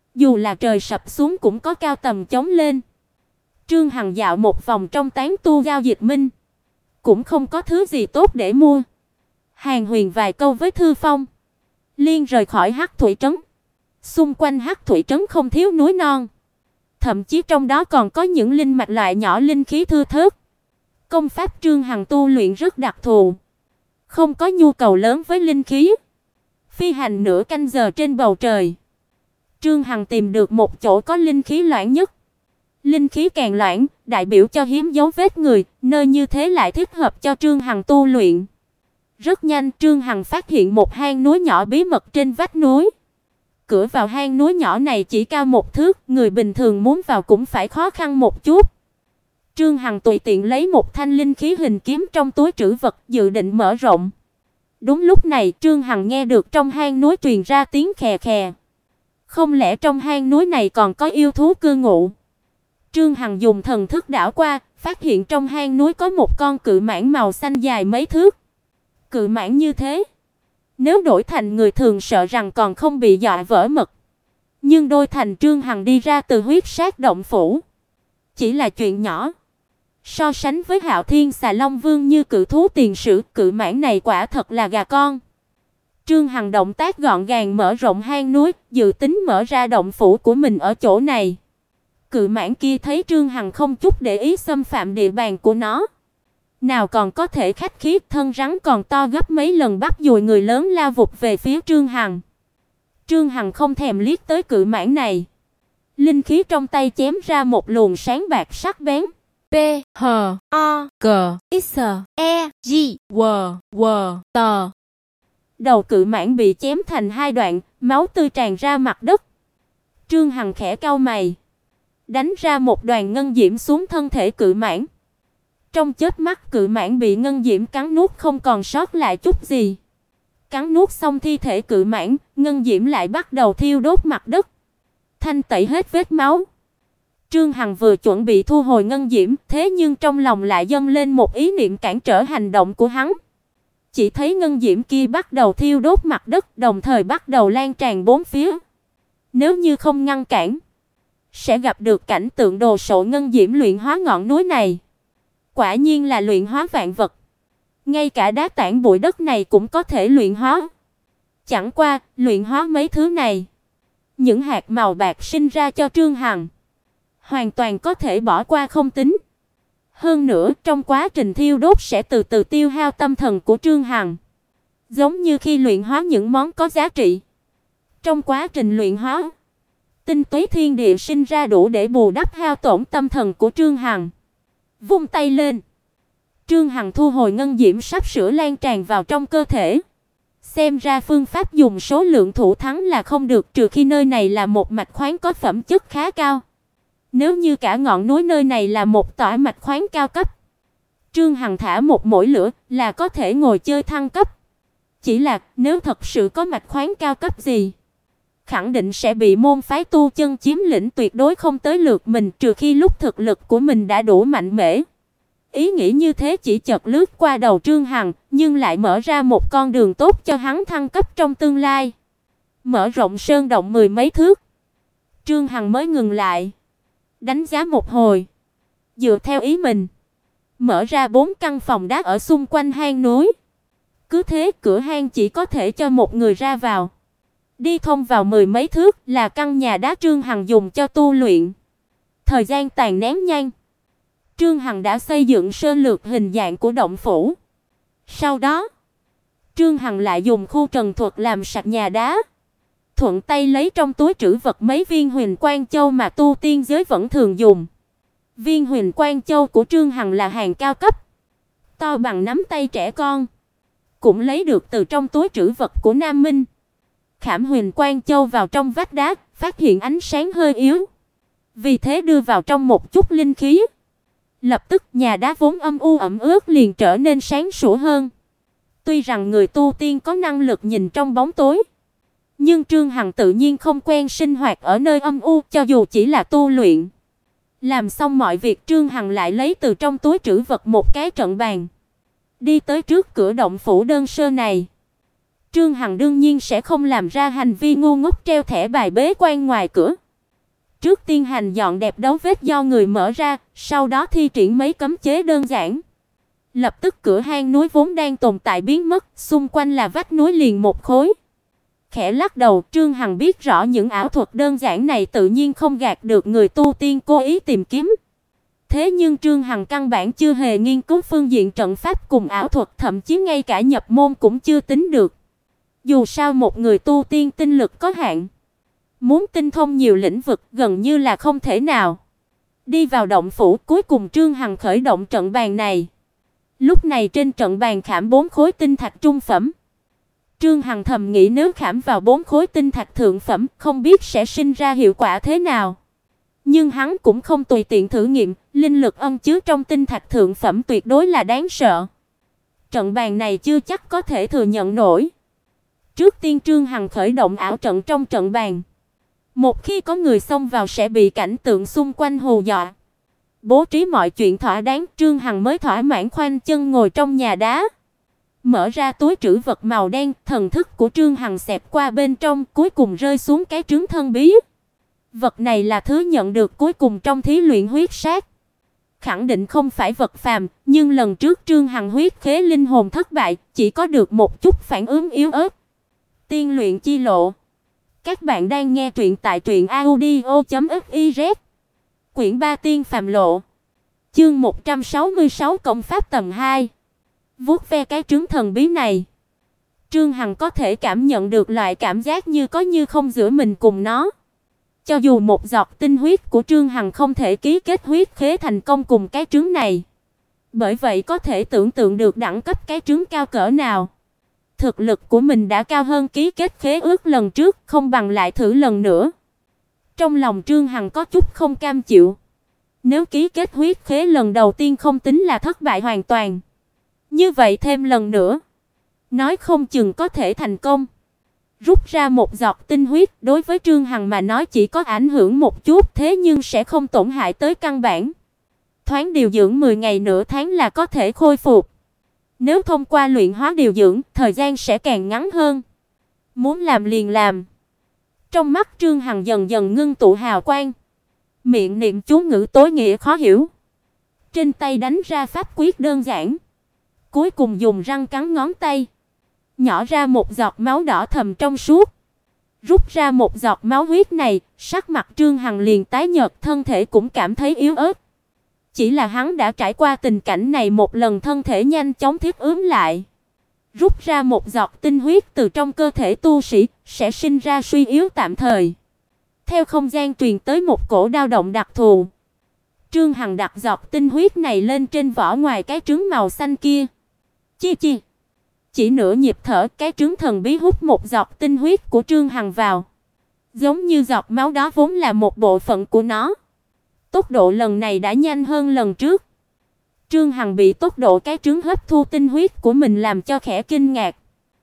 A: Dù là trời sập xuống cũng có cao tầm chống lên. Trương Hằng dạo một vòng trong tán tu giao dịch minh, cũng không có thứ gì tốt để mua. Hàn Huyền vài câu với Thư Phong, liền rời khỏi Hắc Thủy trấn. Xung quanh Hắc Thủy trấn không thiếu núi non, thậm chí trong đó còn có những linh mạch loại nhỏ linh khí thưa thớt. Công pháp Trương Hằng tu luyện rất đặc thù, không có nhu cầu lớn với linh khí. Phi hành nửa canh giờ trên bầu trời, Trương Hằng tìm được một chỗ có linh khí loãng nhất. Linh khí càng loãng, đại biểu cho hiếm dấu vết người, nơi như thế lại thích hợp cho Trương Hằng tu luyện. Rất nhanh, Trương Hằng phát hiện một hang núi nhỏ bí mật trên vách núi. Cửa vào hang núi nhỏ này chỉ cao 1 thước, người bình thường muốn vào cũng phải khó khăn một chút. Trương Hằng tùy tiện lấy một thanh linh khí hình kiếm trong túi trữ vật, dự định mở rộng. Đúng lúc này, Trương Hằng nghe được trong hang núi truyền ra tiếng khè khè. Không lẽ trong hang núi này còn có yêu thú cư ngụ? Trương Hằng dùng thần thức đảo qua, phát hiện trong hang núi có một con cự mãng màu xanh dài mấy thước. Cự mãng như thế, nếu đổi thành người thường sợ rằng còn không bị dọa vỡ mật. Nhưng đôi thành Trương Hằng đi ra từ huyết sát động phủ, chỉ là chuyện nhỏ. So sánh với Hạo Thiên Xà Long Vương như cự thú tiền sử, cự mãng này quả thật là gà con. Trương Hằng động tác gọn gàng mở rộng hang núi, dự tính mở ra động phủ của mình ở chỗ này. Cự mãng kia thấy Trương Hằng không chút để ý xâm phạm địa bàn của nó, nào còn có thể khách khí, thân rắn còn to gấp mấy lần bắp dùi người lớn lao vụt về phía Trương Hằng. Trương Hằng không thèm liếc tới cự mãng này. Linh khí trong tay chém ra một luồng sáng bạc sắc bén.
B: P H O G X E G W W T.
A: Đầu cự mãng bị chém thành 2 đoạn, máu tươi tràn ra mặt đất. Trương Hằng khẽ cau mày, đánh ra một đoàn ngân diễm xuống thân thể cự mãng. Trong chớp mắt cự mãng bị ngân diễm cắn nuốt không còn sót lại chút gì. Cắn nuốt xong thi thể cự mãng, ngân diễm lại bắt đầu thiêu đốt mặt đất, thanh tẩy hết vết máu. Trương Hằng vừa chuẩn bị thu hồi ngân diễm, thế nhưng trong lòng lại dâng lên một ý niệm cản trở hành động của hắn. Chỉ thấy ngân diễm kia bắt đầu thiêu đốt mặt đất, đồng thời bắt đầu lan tràn bốn phía. Nếu như không ngăn cản, sẽ gặp được cảnh tượng đồ sộ ngân diễm luyện hóa ngọn núi này. Quả nhiên là luyện hóa vạn vật. Ngay cả đá tảng bụi đất này cũng có thể luyện hóa. Chẳng qua, luyện hóa mấy thứ này, những hạt màu bạc sinh ra cho Trương Hằng, hoàn toàn có thể bỏ qua không tính. Hơn nữa, trong quá trình thiêu đốt sẽ từ từ tiêu hao tâm thần của Trương Hằng, giống như khi luyện hóa những món có giá trị. Trong quá trình luyện hóa, tinh túy thiên địa sinh ra đủ để bù đắp hao tổn tâm thần của Trương Hằng. Vung tay lên, Trương Hằng thu hồi ngân diễm sắp sửa lan tràn vào trong cơ thể. Xem ra phương pháp dùng số lượng thủ thắng là không được, trừ khi nơi này là một mạch khoáng có phẩm chất khá cao. Nếu như cả ngọn núi nơi này là một tỏa mạch khoáng cao cấp, Trương Hằng thả một mũi lửa là có thể ngồi chơi thăng cấp. Chỉ là nếu thật sự có mạch khoáng cao cấp gì, khẳng định sẽ bị môn phái tu chân chiếm lĩnh, tuyệt đối không tới lượt mình, trừ khi lúc thực lực của mình đã đủ mạnh mẽ. Ý nghĩ như thế chỉ chợt lướt qua đầu Trương Hằng, nhưng lại mở ra một con đường tốt cho hắn thăng cấp trong tương lai. Mở rộng sơn động 10 mấy thước, Trương Hằng mới ngừng lại, đánh giá một hồi, dựa theo ý mình, mở ra 4 căn phòng đá ở xung quanh hang núi. Cứ thế cửa hang chỉ có thể cho một người ra vào. Đi thông vào 10 mấy thước là căn nhà đá Trương Hằng dùng cho tu luyện. Thời gian tàn nén nhanh, Trương Hằng đã xây dựng sơ lược hình dạng của động phủ. Sau đó, Trương Hằng lại dùng khu trần thuật làm sạch nhà đá, thuận tay lấy trong túi trữ vật mấy viên Huyền Quang Châu mà tu tiên giới vẫn thường dùng. Viên Huyền Quang Châu của Trương Hằng là hàng cao cấp, to bằng nắm tay trẻ con, cũng lấy được từ trong túi trữ vật của Nam Minh. Khảm Huyền Quang Châu vào trong vách đá, phát hiện ánh sáng hơi yếu, vì thế đưa vào trong một chút linh khí. Lập tức nhà đá vốn âm u ẩm ướt liền trở nên sáng sủa hơn. Tuy rằng người tu tiên có năng lực nhìn trong bóng tối, nhưng Trương Hằng tự nhiên không quen sinh hoạt ở nơi âm u, cho dù chỉ là tu luyện. Làm xong mọi việc, Trương Hằng lại lấy từ trong túi trữ vật một cái trận bàn, đi tới trước cửa động phủ đơn sơ này. Trương Hằng đương nhiên sẽ không làm ra hành vi ngu ngốc treo thẻ bài bế quan ngoài cửa. Trước tiên hành dọn đẹp dấu vết do người mở ra, sau đó thi triển mấy cấm chế đơn giản. Lập tức cửa hang núi vốn đang tồn tại biến mất, xung quanh là vách núi liền một khối. Khẽ lắc đầu, Trương Hằng biết rõ những ảo thuật đơn giản này tự nhiên không gạt được người tu tiên cố ý tìm kiếm. Thế nhưng Trương Hằng căn bản chưa hề nghiên cứu phương diện trận pháp cùng ảo thuật, thậm chí ngay cả nhập môn cũng chưa tính được. Dù sao một người tu tiên tinh lực có hạn, muốn tinh thông nhiều lĩnh vực gần như là không thể nào. Đi vào động phủ, cuối cùng Trương Hằng khởi động trận bàn này. Lúc này trên trận bàn khảm 4 khối tinh thạch trung phẩm. Trương Hằng thầm nghĩ nếu khảm vào 4 khối tinh thạch thượng phẩm, không biết sẽ sinh ra hiệu quả thế nào. Nhưng hắn cũng không tùy tiện thử nghiệm, linh lực ẩn chứa trong tinh thạch thượng phẩm tuyệt đối là đáng sợ. Trận bàn này chưa chắc có thể thừa nhận nổi. Trước tiên Trương Hằng khởi động ảo trận trong trận bàn. Một khi có người xông vào sẽ bị cảnh tượng xung quanh hù dọa. Bố trí mọi chuyện thỏa đáng, Trương Hằng mới thỏa mãn khoanh chân ngồi trong nhà đá. Mở ra túi trữ vật màu đen, thần thức của Trương Hằng xẹt qua bên trong, cuối cùng rơi xuống cái trứng thân bí. Vật này là thứ nhận được cuối cùng trong thí luyện huyết sát. Khẳng định không phải vật phàm, nhưng lần trước Trương Hằng huyết khế linh hồn thất bại, chỉ có được một chút phản ứng yếu ớt. Tiên luyện chi lộ. Các bạn đang nghe truyện tại truyệnaudio.fiz. Quyển 3 Tiên phàm lộ. Chương 166 công pháp tầng 2. Vuốt ve cái trứng thần bí này, Trương Hằng có thể cảm nhận được loại cảm giác như có như không giữa mình cùng nó. Cho dù một giọt tinh huyết của Trương Hằng không thể ký kết huyết khế thành công cùng cái trứng này, bởi vậy có thể tưởng tượng được đẳng cấp cái trứng cao cỡ nào. Thực lực của mình đã cao hơn ký kết khế ước lần trước, không bằng lại thử lần nữa. Trong lòng Trương Hằng có chút không cam chịu. Nếu ký kết huyết khế lần đầu tiên không tính là thất bại hoàn toàn, như vậy thêm lần nữa, nói không chừng có thể thành công. Rút ra một giọt tinh huyết, đối với Trương Hằng mà nói chỉ có ảnh hưởng một chút, thế nhưng sẽ không tổn hại tới căn bản. Thoáng điều dưỡng 10 ngày nửa tháng là có thể khôi phục. Nếu thông qua luyện hóa điều dưỡng, thời gian sẽ càng ngắn hơn. Muốn làm liền làm. Trong mắt Trương Hằng dần dần ngưng tụ hào quang, miệng niệm chú ngữ tối nghĩa khó hiểu. Trên tay đánh ra pháp quyết đơn giản, cuối cùng dùng răng cắn ngón tay, nhỏ ra một giọt máu đỏ thẫm trong suốt. Rút ra một giọt máu huyết này, sắc mặt Trương Hằng liền tái nhợt, thân thể cũng cảm thấy yếu ớt. Chỉ là hắn đã trải qua tình cảnh này một lần, thân thể nhanh chóng thích ứng lại. Rút ra một giọt tinh huyết từ trong cơ thể tu sĩ sẽ sinh ra suy yếu tạm thời. Theo không gian truyền tới một cổ dao động đặc thù. Trương Hằng đặt giọt tinh huyết này lên trên vỏ ngoài cái trứng màu xanh kia. Chi chi. Chỉ nửa nhịp thở, cái trứng thần bí hút một giọt tinh huyết của Trương Hằng vào. Giống như giọt máu đó vốn là một bộ phận của nó. Tốc độ lần này đã nhanh hơn lần trước. Trương Hằng bị tốc độ cái trứng hấp thu tinh huyết của mình làm cho khẽ kinh ngạc.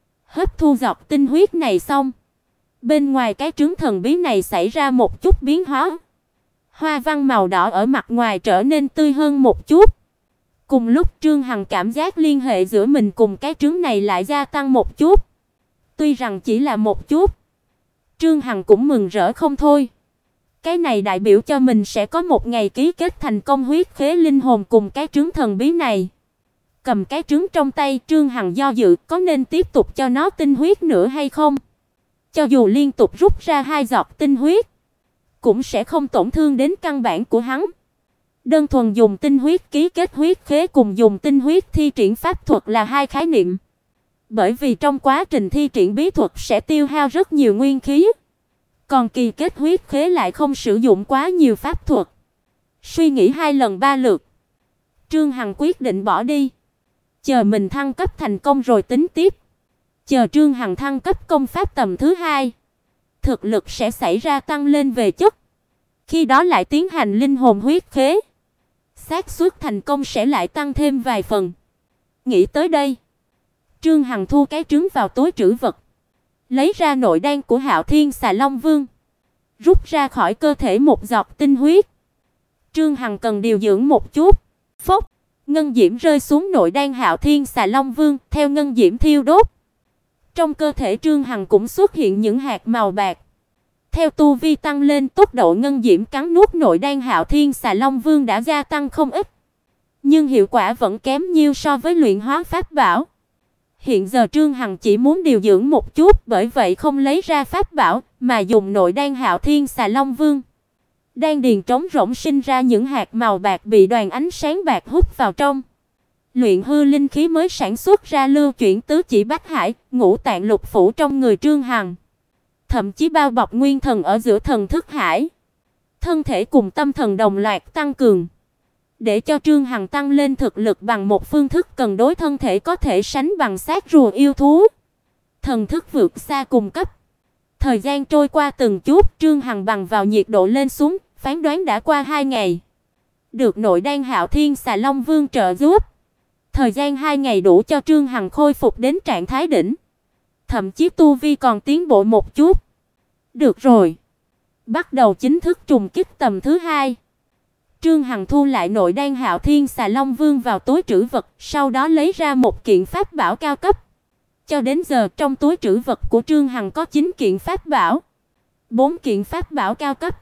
A: Hấp thu giọt tinh huyết này xong, bên ngoài cái trứng thần bí này xảy ra một chút biến hóa. Hoa văn màu đỏ ở mặt ngoài trở nên tươi hơn một chút. Cùng lúc Trương Hằng cảm giác liên hệ giữa mình cùng cái trứng này lại gia tăng một chút. Tuy rằng chỉ là một chút, Trương Hằng cũng mừng rỡ không thôi. Cái này đại biểu cho mình sẽ có một ngày ký kết thành công huyết khế linh hồn cùng cái trứng thần bí này. Cầm cái trứng trong tay, Trương Hằng do dự có nên tiếp tục cho nó tinh huyết nữa hay không. Cho dù liên tục rút ra 2 giọt tinh huyết, cũng sẽ không tổn thương đến căn bản của hắn. Đơn thuần dùng tinh huyết ký kết huyết khế cùng dùng tinh huyết thi triển pháp thuật là hai khái niệm. Bởi vì trong quá trình thi triển bí thuật sẽ tiêu hao rất nhiều nguyên khí. Còn kỳ kết huyết khế lại không sử dụng quá nhiều pháp thuật. Suy nghĩ 2 lần 3 lượt, Trương Hằng quyết định bỏ đi. Chờ mình thăng cấp thành công rồi tính tiếp. Chờ Trương Hằng thăng cấp công pháp tầm thứ 2, thực lực sẽ xảy ra tăng lên về chất. Khi đó lại tiến hành linh hồn huyết khế, xác suất thành công sẽ lại tăng thêm vài phần. Nghĩ tới đây, Trương Hằng thu cái trứng vào túi trữ vật, lấy ra nội đan của Hạo Thiên Xà Long Vương, rút ra khỏi cơ thể một giọt tinh huyết. Trương Hằng cần điều dưỡng một chút. Phốc, ngân diễm rơi xuống nội đan Hạo Thiên Xà Long Vương, theo ngân diễm thiêu đốt. Trong cơ thể Trương Hằng cũng xuất hiện những hạt màu bạc. Theo tu vi tăng lên, tốc độ ngân diễm cắn nuốt nội đan Hạo Thiên Xà Long Vương đã gia tăng không ít, nhưng hiệu quả vẫn kém nhiều so với luyện hóa pháp bảo. Hiện giờ Trương Hằng chỉ muốn điều dưỡng một chút, bởi vậy không lấy ra pháp bảo mà dùng nội đan Hạo Thiên Xà Long Vương. Đan điền trống rỗng sinh ra những hạt màu bạc bị đoàn ánh sáng bạc hút vào trong. Luyện hư linh khí mới sản xuất ra lưu chuyển tứ chỉ bách hải, ngũ tạng lục phủ trong người Trương Hằng, thậm chí bao bọc nguyên thần ở giữa thần thức hải. Thân thể cùng tâm thần đồng loạt tăng cường, để cho Trương Hằng tăng lên thực lực bằng một phương thức cần đối thân thể có thể sánh bằng xác rùa yêu thú. Thần thức vượt xa cùng cấp. Thời gian trôi qua từng chút, Trương Hằng bằng vào nhiệt độ lên xuống, phán đoán đã qua 2 ngày. Được nội đan Hạo Thiên Xà Long Vương trợ giúp, thời gian 2 ngày đủ cho Trương Hằng khôi phục đến trạng thái đỉnh, thậm chí tu vi còn tiến bộ một chút. Được rồi, bắt đầu chính thức trùng kích tầm thứ 2. Trương Hằng thu lại nội đan Hạo Thiên Xà Long Vương vào túi trữ vật, sau đó lấy ra một kiện pháp bảo cao cấp. Cho đến giờ, trong túi trữ vật của Trương Hằng có 9 kiện pháp bảo, 4 kiện pháp bảo cao cấp,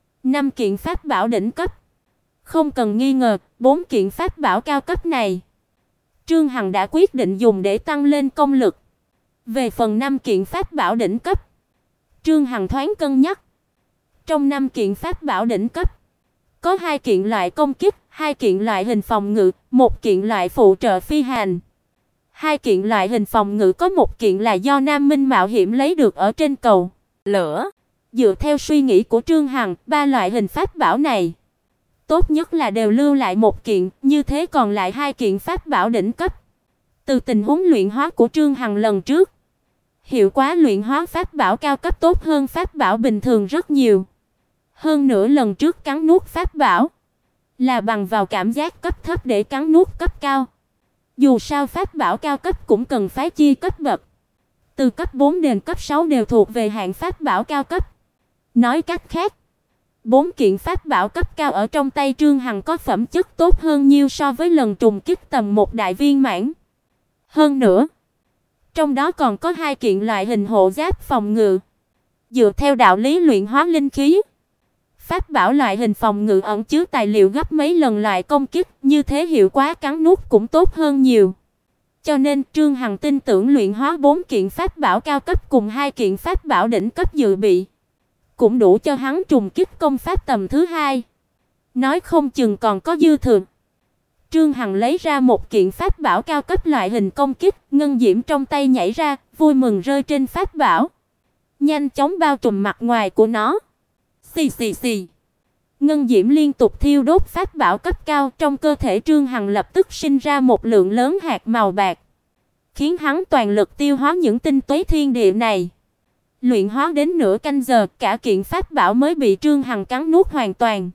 A: 5 kiện pháp bảo đỉnh cấp. Không cần nghi ngờ, 4 kiện pháp bảo cao cấp này Trương Hằng đã quyết định dùng để tăng lên công lực. Về phần 5 kiện pháp bảo đỉnh cấp, Trương Hằng thoáng cân nhắc. Trong 5 kiện pháp bảo đỉnh cấp, có 2 kiện loại công kích, 2 kiện loại hình phòng ngự, 1 kiện loại phụ trợ phi hành. 2 kiện loại hình phòng ngự có 1 kiện là do Nam Minh mạo hiểm lấy được ở trên cầu lửa. Dựa theo suy nghĩ của Trương Hằng, 3 loại hình pháp bảo này tốt nhất là đều lưu lại 1 kiện, như thế còn lại 2 kiện pháp bảo đỉnh cấp. Từ tình huống luyện hóa của Trương Hằng lần trước, hiệu quả luyện hóa pháp bảo cao cấp tốt hơn pháp bảo bình thường rất nhiều. Hơn nữa lần trước cắn nuốt pháp bảo là bằng vào cảm giác cấp thấp để cắn nuốt cấp cao. Dù sao pháp bảo cao cấp cũng cần phải chia cấp bậc. Từ cấp 4 đến cấp 6 đều thuộc về hạng pháp bảo cao cấp. Nói cách khác, 4 kiện pháp bảo cấp cao ở trong tay Trương Hằng có phẩm chất tốt hơn nhiều so với lần trùng kích tầm 1 đại viên mãn. Hơn nữa, trong đó còn có 2 kiện loại hình hộ giáp phòng ngự. Dựa theo đạo lý luyện hóa linh khí, pháp bảo loại hình phòng ngự ẩn chứa tài liệu gấp mấy lần loại công kích, như thế hiệu quả cắn nuốt cũng tốt hơn nhiều. Cho nên Trương Hằng tin tưởng luyện hóa 4 kiện pháp bảo cao cấp cùng 2 kiện pháp bảo đỉnh cấp dự bị cũng đủ cho hắn trùng kích công pháp tầm thứ 2. Nói không chừng còn có dư thừa. Trương Hằng lấy ra 1 kiện pháp bảo cao cấp loại hình công kích, ngân diễm trong tay nhảy ra, vui mừng rơi trên pháp bảo, nhanh chóng bao trùm mặt ngoài của nó. Xì xì xì. Ngân diễm liên tục thiêu đốt pháp bảo cấp cao, trong cơ thể Trương Hằng lập tức sinh ra một lượng lớn hạt màu bạc, khiến hắn toàn lực tiêu hóa những tinh túy thiên địa này. Luyện hóa đến nửa canh giờ, cả kiện pháp bảo mới bị Trương Hằng cắn nuốt hoàn toàn.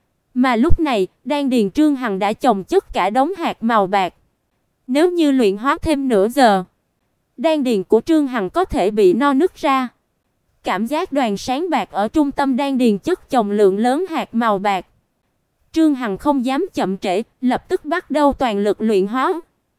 A: Mà lúc này, đan điền Trương Hằng đã chồng chất cả đống hạt màu bạc. Nếu như luyện hóa thêm nửa giờ, đan điền của Trương Hằng có thể bị no nứt ra. Cảm giác đoàn sáng bạc ở trung tâm đan điền chất chồng lượng lớn hạt màu bạc. Trương Hằng không dám chậm trễ, lập tức bắt đầu toàn lực luyện hóa.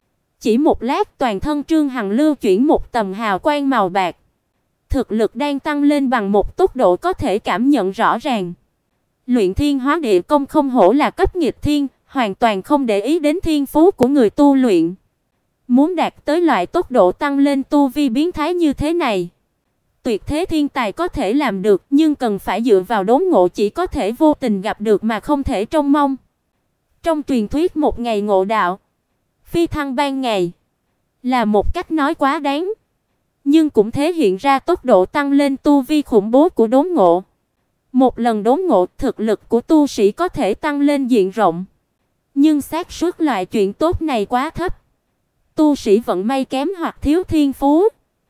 A: Chỉ một lát, toàn thân Trương Hằng lưu chuyển một tầng hào quang màu bạc. Thực lực đang tăng lên bằng một tốc độ có thể cảm nhận rõ ràng. Luyện Thiên Hóa Địa Công không hổ là cấp nghịch thiên, hoàn toàn không để ý đến thiên phú của người tu luyện. Muốn đạt tới loại tốc độ tăng lên tu vi biến thái như thế này, tuyệt thế thiên tài có thể làm được, nhưng cần phải dựa vào đốn ngộ chỉ có thể vô tình gặp được mà không thể trông mong. Trong truyền thuyết một ngày ngộ đạo, phi thăng ban ngày, là một cách nói quá đáng, nhưng cũng thể hiện ra tốc độ tăng lên tu vi khủng bố của đốn ngộ. Một lần đốn ngộ, thực lực của tu sĩ có thể tăng lên diện rộng, nhưng xác suất loại chuyện tốt này quá thấp. Tu sĩ vận may kém hoặc thiếu thiên phú,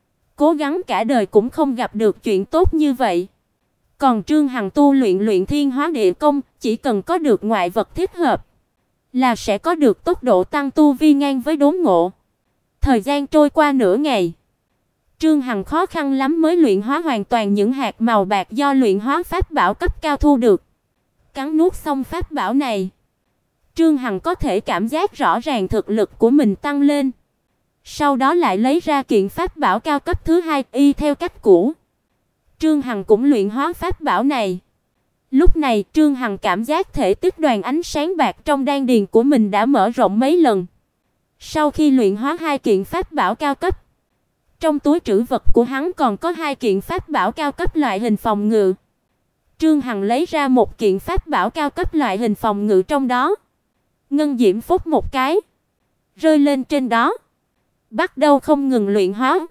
A: cố gắng cả đời cũng không gặp được chuyện tốt như vậy. Còn Trương Hằng tu luyện Luyện Thiên Hóa Địa Công, chỉ cần có được ngoại vật thích hợp là sẽ có được tốc độ tăng tu vi ngang với đốn ngộ. Thời gian trôi qua nửa ngày, Trương Hằng khó khăn lắm mới luyện hóa hoàn toàn những hạt màu bạc do luyện hóa pháp bảo cấp cao thu được. Cắn nuốt xong pháp bảo này, Trương Hằng có thể cảm giác rõ ràng thực lực của mình tăng lên. Sau đó lại lấy ra kiện pháp bảo cao cấp thứ 2, y theo cách cũ. Trương Hằng cũng luyện hóa pháp bảo này. Lúc này, Trương Hằng cảm giác thể tích đoàn ánh sáng bạc trong đan điền của mình đã mở rộng mấy lần. Sau khi luyện hóa 2 kiện pháp bảo cao cấp, trong túi trữ vật của hắn còn có 2 kiện pháp bảo cao cấp loại hình phòng ngự. Trương Hằng lấy ra 1 kiện pháp bảo cao cấp loại hình phòng ngự trong đó. Ngân diễm phúc một cái, rơi lên trên đó, bắt đầu không ngừng luyện hóa.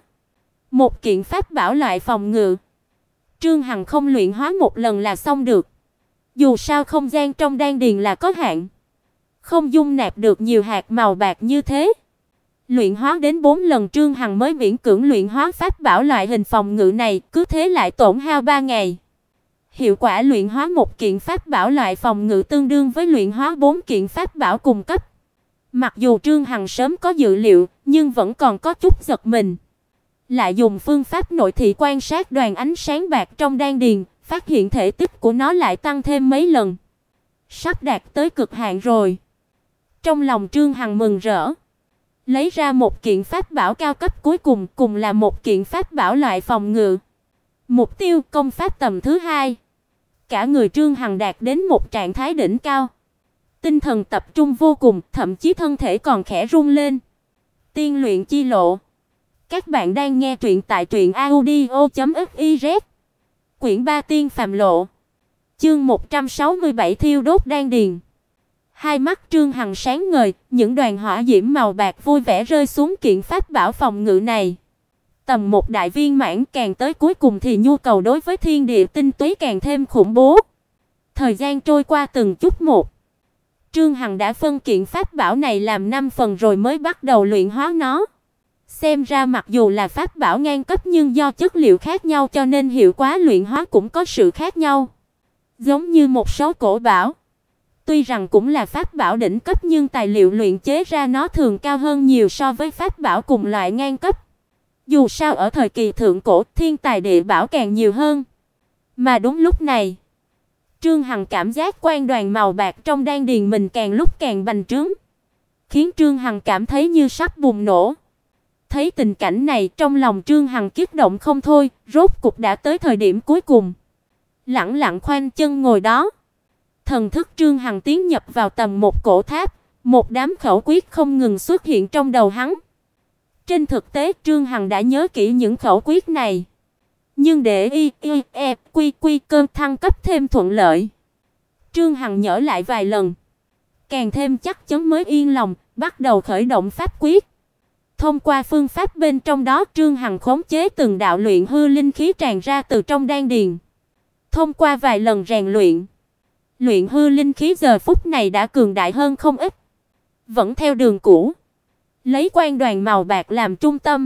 A: 1 kiện pháp bảo loại phòng ngự, Trương Hằng không luyện hóa một lần là xong được. Dù sao không gian trong đan điền là có hạn, không dung nạp được nhiều hạt màu bạc như thế. Luyện hóa đến 4 lần Trương Hằng mới miễn cưỡng luyện hóa pháp bảo loại hình phòng ngự này, cứ thế lại tổn hao 3 ngày. Hiệu quả luyện hóa 1 kiện pháp bảo loại phòng ngự tương đương với luyện hóa 4 kiện pháp bảo cùng cấp. Mặc dù Trương Hằng sớm có dự liệu, nhưng vẫn còn có chút giật mình. Lại dùng phương pháp nội thị quan sát đoàn ánh sáng bạc trong đan điền, phát hiện thể tích của nó lại tăng thêm mấy lần. Sắp đạt tới cực hạn rồi. Trong lòng Trương Hằng mừng rỡ, lấy ra 1 kiện pháp bảo cao cấp cuối cùng, cùng là 1 kiện pháp bảo loại phòng ngự. Mục tiêu công pháp tầm thứ 2. Cả người Trương Hằng đạt đến một trạng thái đỉnh cao. Tinh thần tập trung vô cùng, thậm chí thân thể còn khẽ rung lên. Tiên luyện chi lộ. Các bạn đang nghe truyện tại truyệnaudio.fiz. Quyển 3 Tiên phàm lộ. Chương 167 thiêu đốt đan điền. Hai mắt Trương Hằng sáng ngời, những đoàn hỏa diễm màu bạc vui vẻ rơi xuống kiện pháp bảo phòng ngự này. Tầm 1 đại viên mãn, càng tới cuối cùng thì nhu cầu đối với thiên địa tinh túy càng thêm khủng bố. Thời gian trôi qua từng chút một. Trương Hằng đã phân kiện pháp bảo này làm 5 phần rồi mới bắt đầu luyện hóa nó. Xem ra mặc dù là pháp bảo ngang cấp nhưng do chất liệu khác nhau cho nên hiệu quả luyện hóa cũng có sự khác nhau. Giống như một số cổ bảo, tuy rằng cũng là pháp bảo đỉnh cấp nhưng tài liệu luyện chế ra nó thường cao hơn nhiều so với pháp bảo cùng loại ngang cấp. Dù sao ở thời kỳ thượng cổ, thiên tài địa bảo càng nhiều hơn. Mà đúng lúc này, Trương Hằng cảm giác quan đoàn màu bạc trong đan điền mình càng lúc càng bành trướng, khiến Trương Hằng cảm thấy như sắp bùng nổ. Thấy tình cảnh này, trong lòng Trương Hằng kích động không thôi, rốt cục đã tới thời điểm cuối cùng. Lẳng lặng khoanh chân ngồi đó, thần thức Trương Hằng tiến nhập vào tầm một cổ tháp, một đám khẩu quyết không ngừng xuất hiện trong đầu hắn. Trên thực tế Trương Hằng đã nhớ kỹ những khẩu quyết này, nhưng để quy cơ thăng cấp thêm thuận lợi, Trương Hằng nhớ lại vài lần, càng thêm chắc chắn mới yên lòng, bắt đầu khởi động pháp quyết. Thông qua phương pháp bên trong đó, Trương Hằng khống chế từng đạo luyện hư linh khí tràn ra từ trong đan điền. Thông qua vài lần rèn luyện, luyện hư linh khí giờ phút này đã cường đại hơn không ít. Vẫn theo đường cũ, lấy quan đoàn màu bạc làm trung tâm,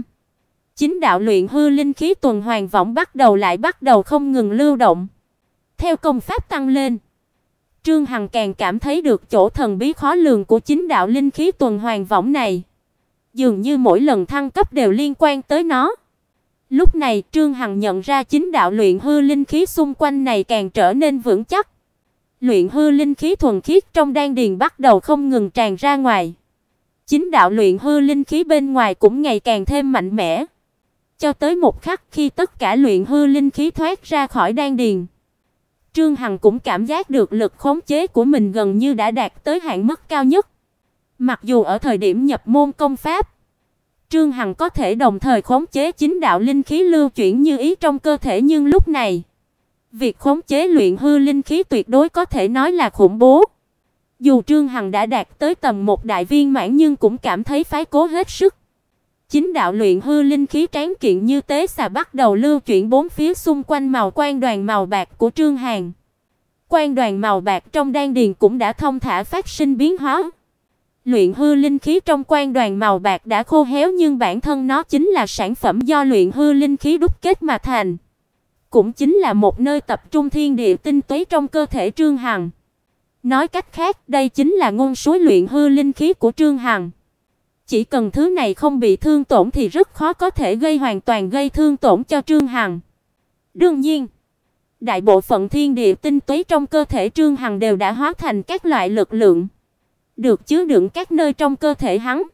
A: 9 đạo luyện hư linh khí tuần hoàn võng bắt đầu không ngừng lưu động. Theo công pháp tăng lên, Trương Hằng càng cảm thấy được chỗ thần bí khó lường của 9 đạo linh khí tuần hoàn võng này. Dường như mỗi lần thăng cấp đều liên quan tới nó. Lúc này, Trương Hằng nhận ra 9 đạo luyện hư linh khí xung quanh này càng trở nên vững chắc. Luyện hư linh khí thuần khiết trong đan điền bắt đầu không ngừng tràn ra ngoài. 9 đạo luyện hư linh khí bên ngoài cũng ngày càng thêm mạnh mẽ. Cho tới một khắc khi tất cả luyện hư linh khí thoát ra khỏi đan điền, Trương Hằng cũng cảm giác được lực khống chế của mình gần như đã đạt tới hạn mức cao nhất. Mặc dù ở thời điểm nhập môn công pháp, Trương Hằng có thể đồng thời khống chế 9 đạo linh khí lưu chuyển như ý trong cơ thể, nhưng lúc này, việc khống chế luyện hư linh khí tuyệt đối có thể nói là khủng bố. Dù Trương Hằng đã đạt tới tầm 1 đại viên mãn nhưng cũng cảm thấy phái cố hết sức. 9 đạo luyện hư linh khí tráng kiện như tế xà bắt đầu lưu chuyển bốn phía xung quanh màu quan đoàn màu bạc của Trương Hằng. Quan đoàn màu bạc trong đan điền cũng đã thông thả phát sinh biến hóa. Luyện hư linh khí trong quan đoàn màu bạc đã khô héo nhưng bản thân nó chính là sản phẩm do luyện hư linh khí đúc kết mà thành. Cũng chính là một nơi tập trung thiên địa tinh túy trong cơ thể Trương Hằng. Nói cách khác, đây chính là nguồn suối luyện hư linh khí của Trương Hằng. Chỉ cần thứ này không bị thương tổn thì rất khó có thể hoàn toàn gây thương tổn cho Trương Hằng. Đương nhiên, đại bộ phận thiên địa tinh túy trong cơ thể Trương Hằng đều đã hóa thành các loại lực lượng, được chứa đựng các nơi trong cơ thể hắn.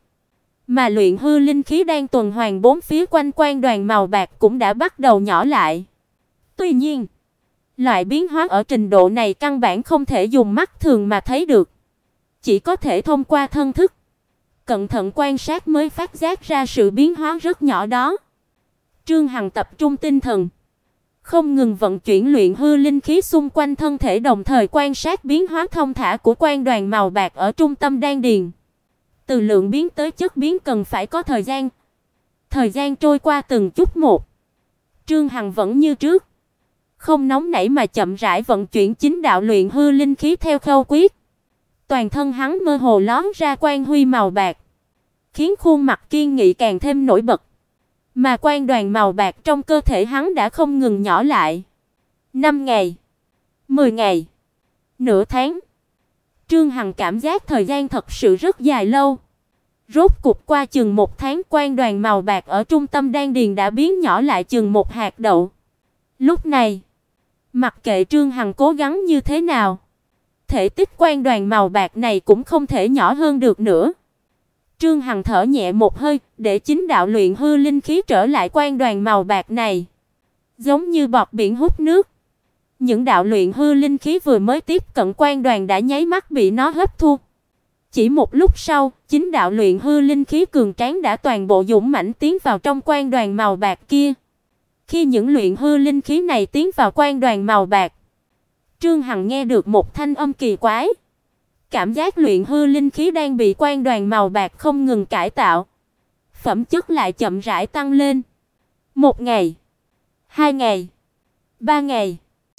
A: Mà luyện hư linh khí đang tuần hoàn bốn phía quanh quan đoàn màu bạc cũng đã bắt đầu nhỏ lại. Tuy nhiên, loại biến hóa ở trình độ này căn bản không thể dùng mắt thường mà thấy được, chỉ có thể thông qua thân thức cẩn thận quan sát mới phát giác ra sự biến hóa rất nhỏ đó. Trương Hằng tập trung tinh thần, không ngừng vận chuyển luyện hư linh khí xung quanh thân thể, đồng thời quan sát biến hóa thông thả của quan đoàn màu bạc ở trung tâm đan điền. Từ lượng biến tới chất biến cần phải có thời gian. Thời gian trôi qua từng chút một. Trương Hằng vẫn như trước, không nóng nảy mà chậm rãi vận chuyển chính đạo luyện hư linh khí theo khâu quyết. Toàn thân hắn mơ hồ lóe ra quang huy màu bạc, khiến khuôn mặt kiên nghị càng thêm nổi bật. Mà quan đoàn màu bạc trong cơ thể hắn đã không ngừng nhỏ lại. 5 ngày, 10 ngày, nửa tháng. Trương Hằng cảm giác thời gian thật sự rất dài lâu. Rốt cục qua chừng 1 tháng, quan đoàn màu bạc ở trung tâm đan điền đã biến nhỏ lại chừng một hạt đậu. Lúc này, mặc kệ Trương Hằng cố gắng như thế nào, thể tích quan đoàn màu bạc này cũng không thể nhỏ hơn được nữa. Trương Hằng thở nhẹ một hơi, để chính đạo luyện hư linh khí trở lại quan đoàn màu bạc này, giống như bọt biển hút nước. Những đạo luyện hư linh khí vừa mới tiếp cận quan đoàn đã nháy mắt bị nó hấp thu. Chỉ một lúc sau, chính đạo luyện hư linh khí cường tráng đã toàn bộ dũng mãnh tiến vào trong quan đoàn màu bạc kia. Khi những luyện hư linh khí này tiến vào quan đoàn màu bạc, Trương Hằng nghe được một thanh âm kỳ quái. Cảm giác luyện hư linh khí đang bị quan đoàn màu bạc không ngừng cải tạo, phẩm chất lại chậm rãi tăng lên. 1 ngày, 2 ngày, 3 ngày,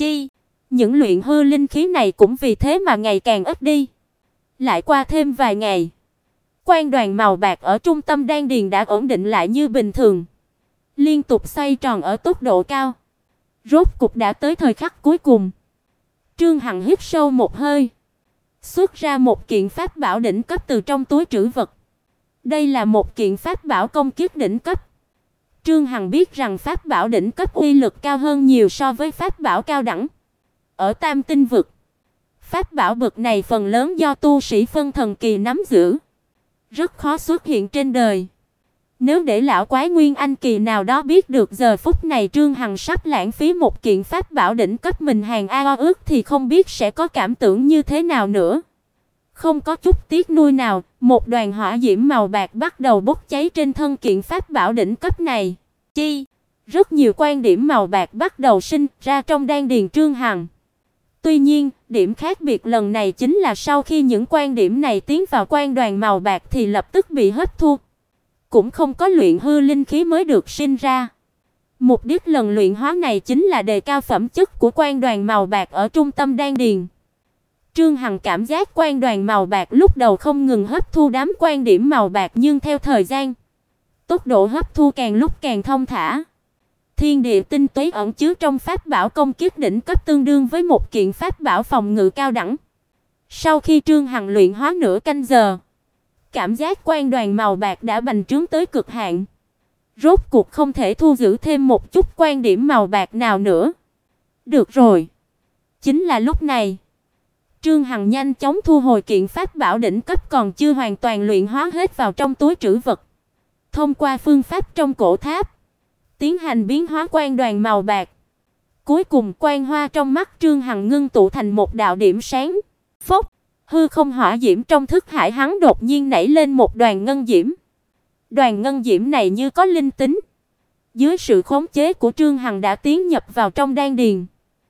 A: những luyện hư linh khí này cũng vì thế mà ngày càng ít đi. Lại qua thêm vài ngày, quan đoàn màu bạc ở trung tâm đan điền đã ổn định lại như bình thường, liên tục xoay tròn ở tốc độ cao. Rốt cục đã tới thời khắc cuối cùng. Trương Hằng hít sâu một hơi, xuất ra một kiện pháp bảo đỉnh cấp từ trong túi trữ vật. Đây là một kiện pháp bảo công kích đỉnh cấp. Trương Hằng biết rằng pháp bảo đỉnh cấp uy lực cao hơn nhiều so với pháp bảo cao đẳng. Ở Tam Tinh vực, pháp bảo bậc này phần lớn do tu sĩ phân thần kỳ nắm giữ, rất khó xuất hiện trên đời. Nếu để lão quái nguyên anh kỳ nào đó biết được giờ phút này Trương Hằng sắp lãng phí một kiện pháp bảo đỉnh cấp mình hàng ao ước thì không biết sẽ có cảm tưởng như thế nào nữa. Không có chút tiếc nuối nào, một đoàn hỏa diễm màu bạc bắt đầu bốc cháy trên thân kiện pháp bảo đỉnh cấp này. Rất nhiều quan điểm màu bạc bắt đầu sinh ra trong đan điền Trương Hằng. Tuy nhiên, điểm khác biệt lần này chính là sau khi những quan điểm này tiến vào quan đoàn màu bạc thì lập tức bị hấp thu. Cũng không có luyện hư linh khí mới được sinh ra. Mục đích lần luyện hóa này chính là đề cao phẩm chất của quan đoàn màu bạc ở trung tâm đan điền. Trương Hằng cảm giác quan đoàn màu bạc lúc đầu không ngừng hấp thu đám quan điểm màu bạc, nhưng theo thời gian, tốc độ hấp thu càng lúc càng thông thả. Thiên địa tinh túy ẩn chứa trong pháp bảo công kích đỉnh cấp tương đương với một kiện pháp bảo phòng ngự cao đẳng. Sau khi Trương Hằng luyện hóa nửa canh giờ, cảm giác quan đoàn màu bạc đã bành trướng tới cực hạn. Rốt cuộc không thể thu giữ thêm một chút quan điểm màu bạc nào nữa. Được rồi. Chính là lúc này, Trương Hằng nhanh chóng thu hồi kiện pháp bảo đỉnh cấp còn chưa hoàn toàn luyện hóa hết vào trong túi trữ vật. Thông qua phương pháp trong cổ tháp, tiến hành biến hóa quan đoàn màu bạc. Cuối cùng quang hoa trong mắt Trương Hằng ngưng tụ thành một đạo điểm sáng. Phốc, hư không hỏa diễm trong thức hải hắn đột nhiên nảy lên một đoàn ngân diễm. Đoàn ngân diễm này như có linh tính, dưới sự khống chế của Trương Hằng đã tiến nhập vào trong đan điền,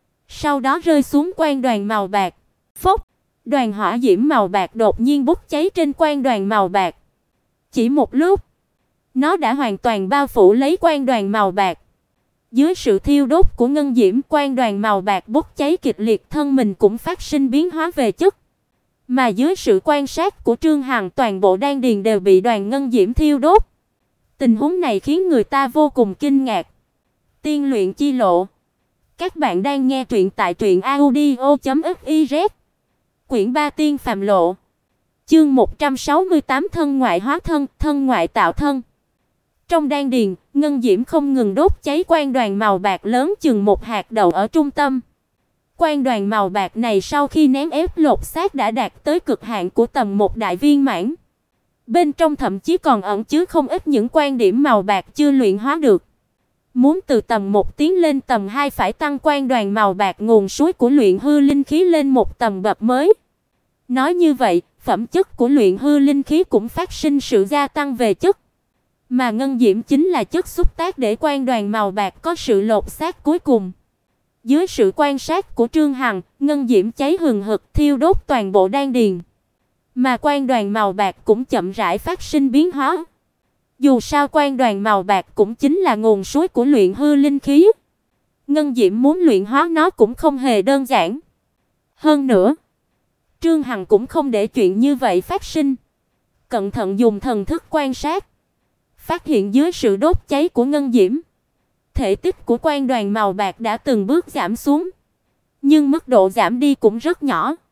A: sau đó rơi xuống quan đoàn màu bạc. Phốc, đoàn hỏa diễm màu bạc đột nhiên bốc cháy trên quan đoàn màu bạc. Chỉ một lúc, nó đã hoàn toàn bao phủ lấy quan đoàn màu bạc. Dưới sự thiêu đốt của ngân diễm, quan đoàn màu bạc bốc cháy kịch liệt, thân mình cũng phát sinh biến hóa về chất. Mà dưới sự quan sát của Trương Hằng, toàn bộ đan điền đều bị đoàn ngân diễm thiêu đốt. Tình huống này khiến người ta vô cùng kinh ngạc. Tiên luyện chi lộ. Các bạn đang nghe truyện tại truyệnaudio.fiz. Quyển 3 Tiên phàm lộ. Chương 168 thân ngoại hóa thân, thân ngoại tạo thân. Trong đan điền, ngân diễm không ngừng đốt cháy quan đoàn màu bạc lớn chừng một hạt đậu ở trung tâm. Quan đoàn màu bạc này sau khi nén ép lột xác đã đạt tới cực hạn của tầm một đại viên mãn. Bên trong thậm chí còn ẩn chứa không ít những quan điểm màu bạc chưa luyện hóa được. Muốn từ tầm 1 tiến lên tầm 2 phải tăng quan đoàn màu bạc nguồn suối của luyện hư linh khí lên một tầm bậc mới. Nói như vậy, phẩm chất của luyện hư linh khí cũng phát sinh sự gia tăng về chất. Mà ngân diễm chính là chất xúc tác để quan đoàn màu bạc có sự lột xác cuối cùng. Dưới sự quan sát của Trương Hằng, ngân diễm cháy hừng hực thiêu đốt toàn bộ đan điền. Mà quan đoàn màu bạc cũng chậm rãi phát sinh biến hóa. Dù sao quan đoàn màu bạc cũng chính là nguồn suối của luyện hư linh khí. Ngân diễm muốn luyện hóa nó cũng không hề đơn giản. Hơn nữa, Trương Hằng cũng không để chuyện như vậy phát sinh. Cẩn thận dùng thần thức quan sát, phát hiện dưới sự đốt cháy của ngân diễm, thể tích của quan đoàn màu bạc đã từng bước giảm xuống, nhưng mức độ giảm đi cũng rất nhỏ.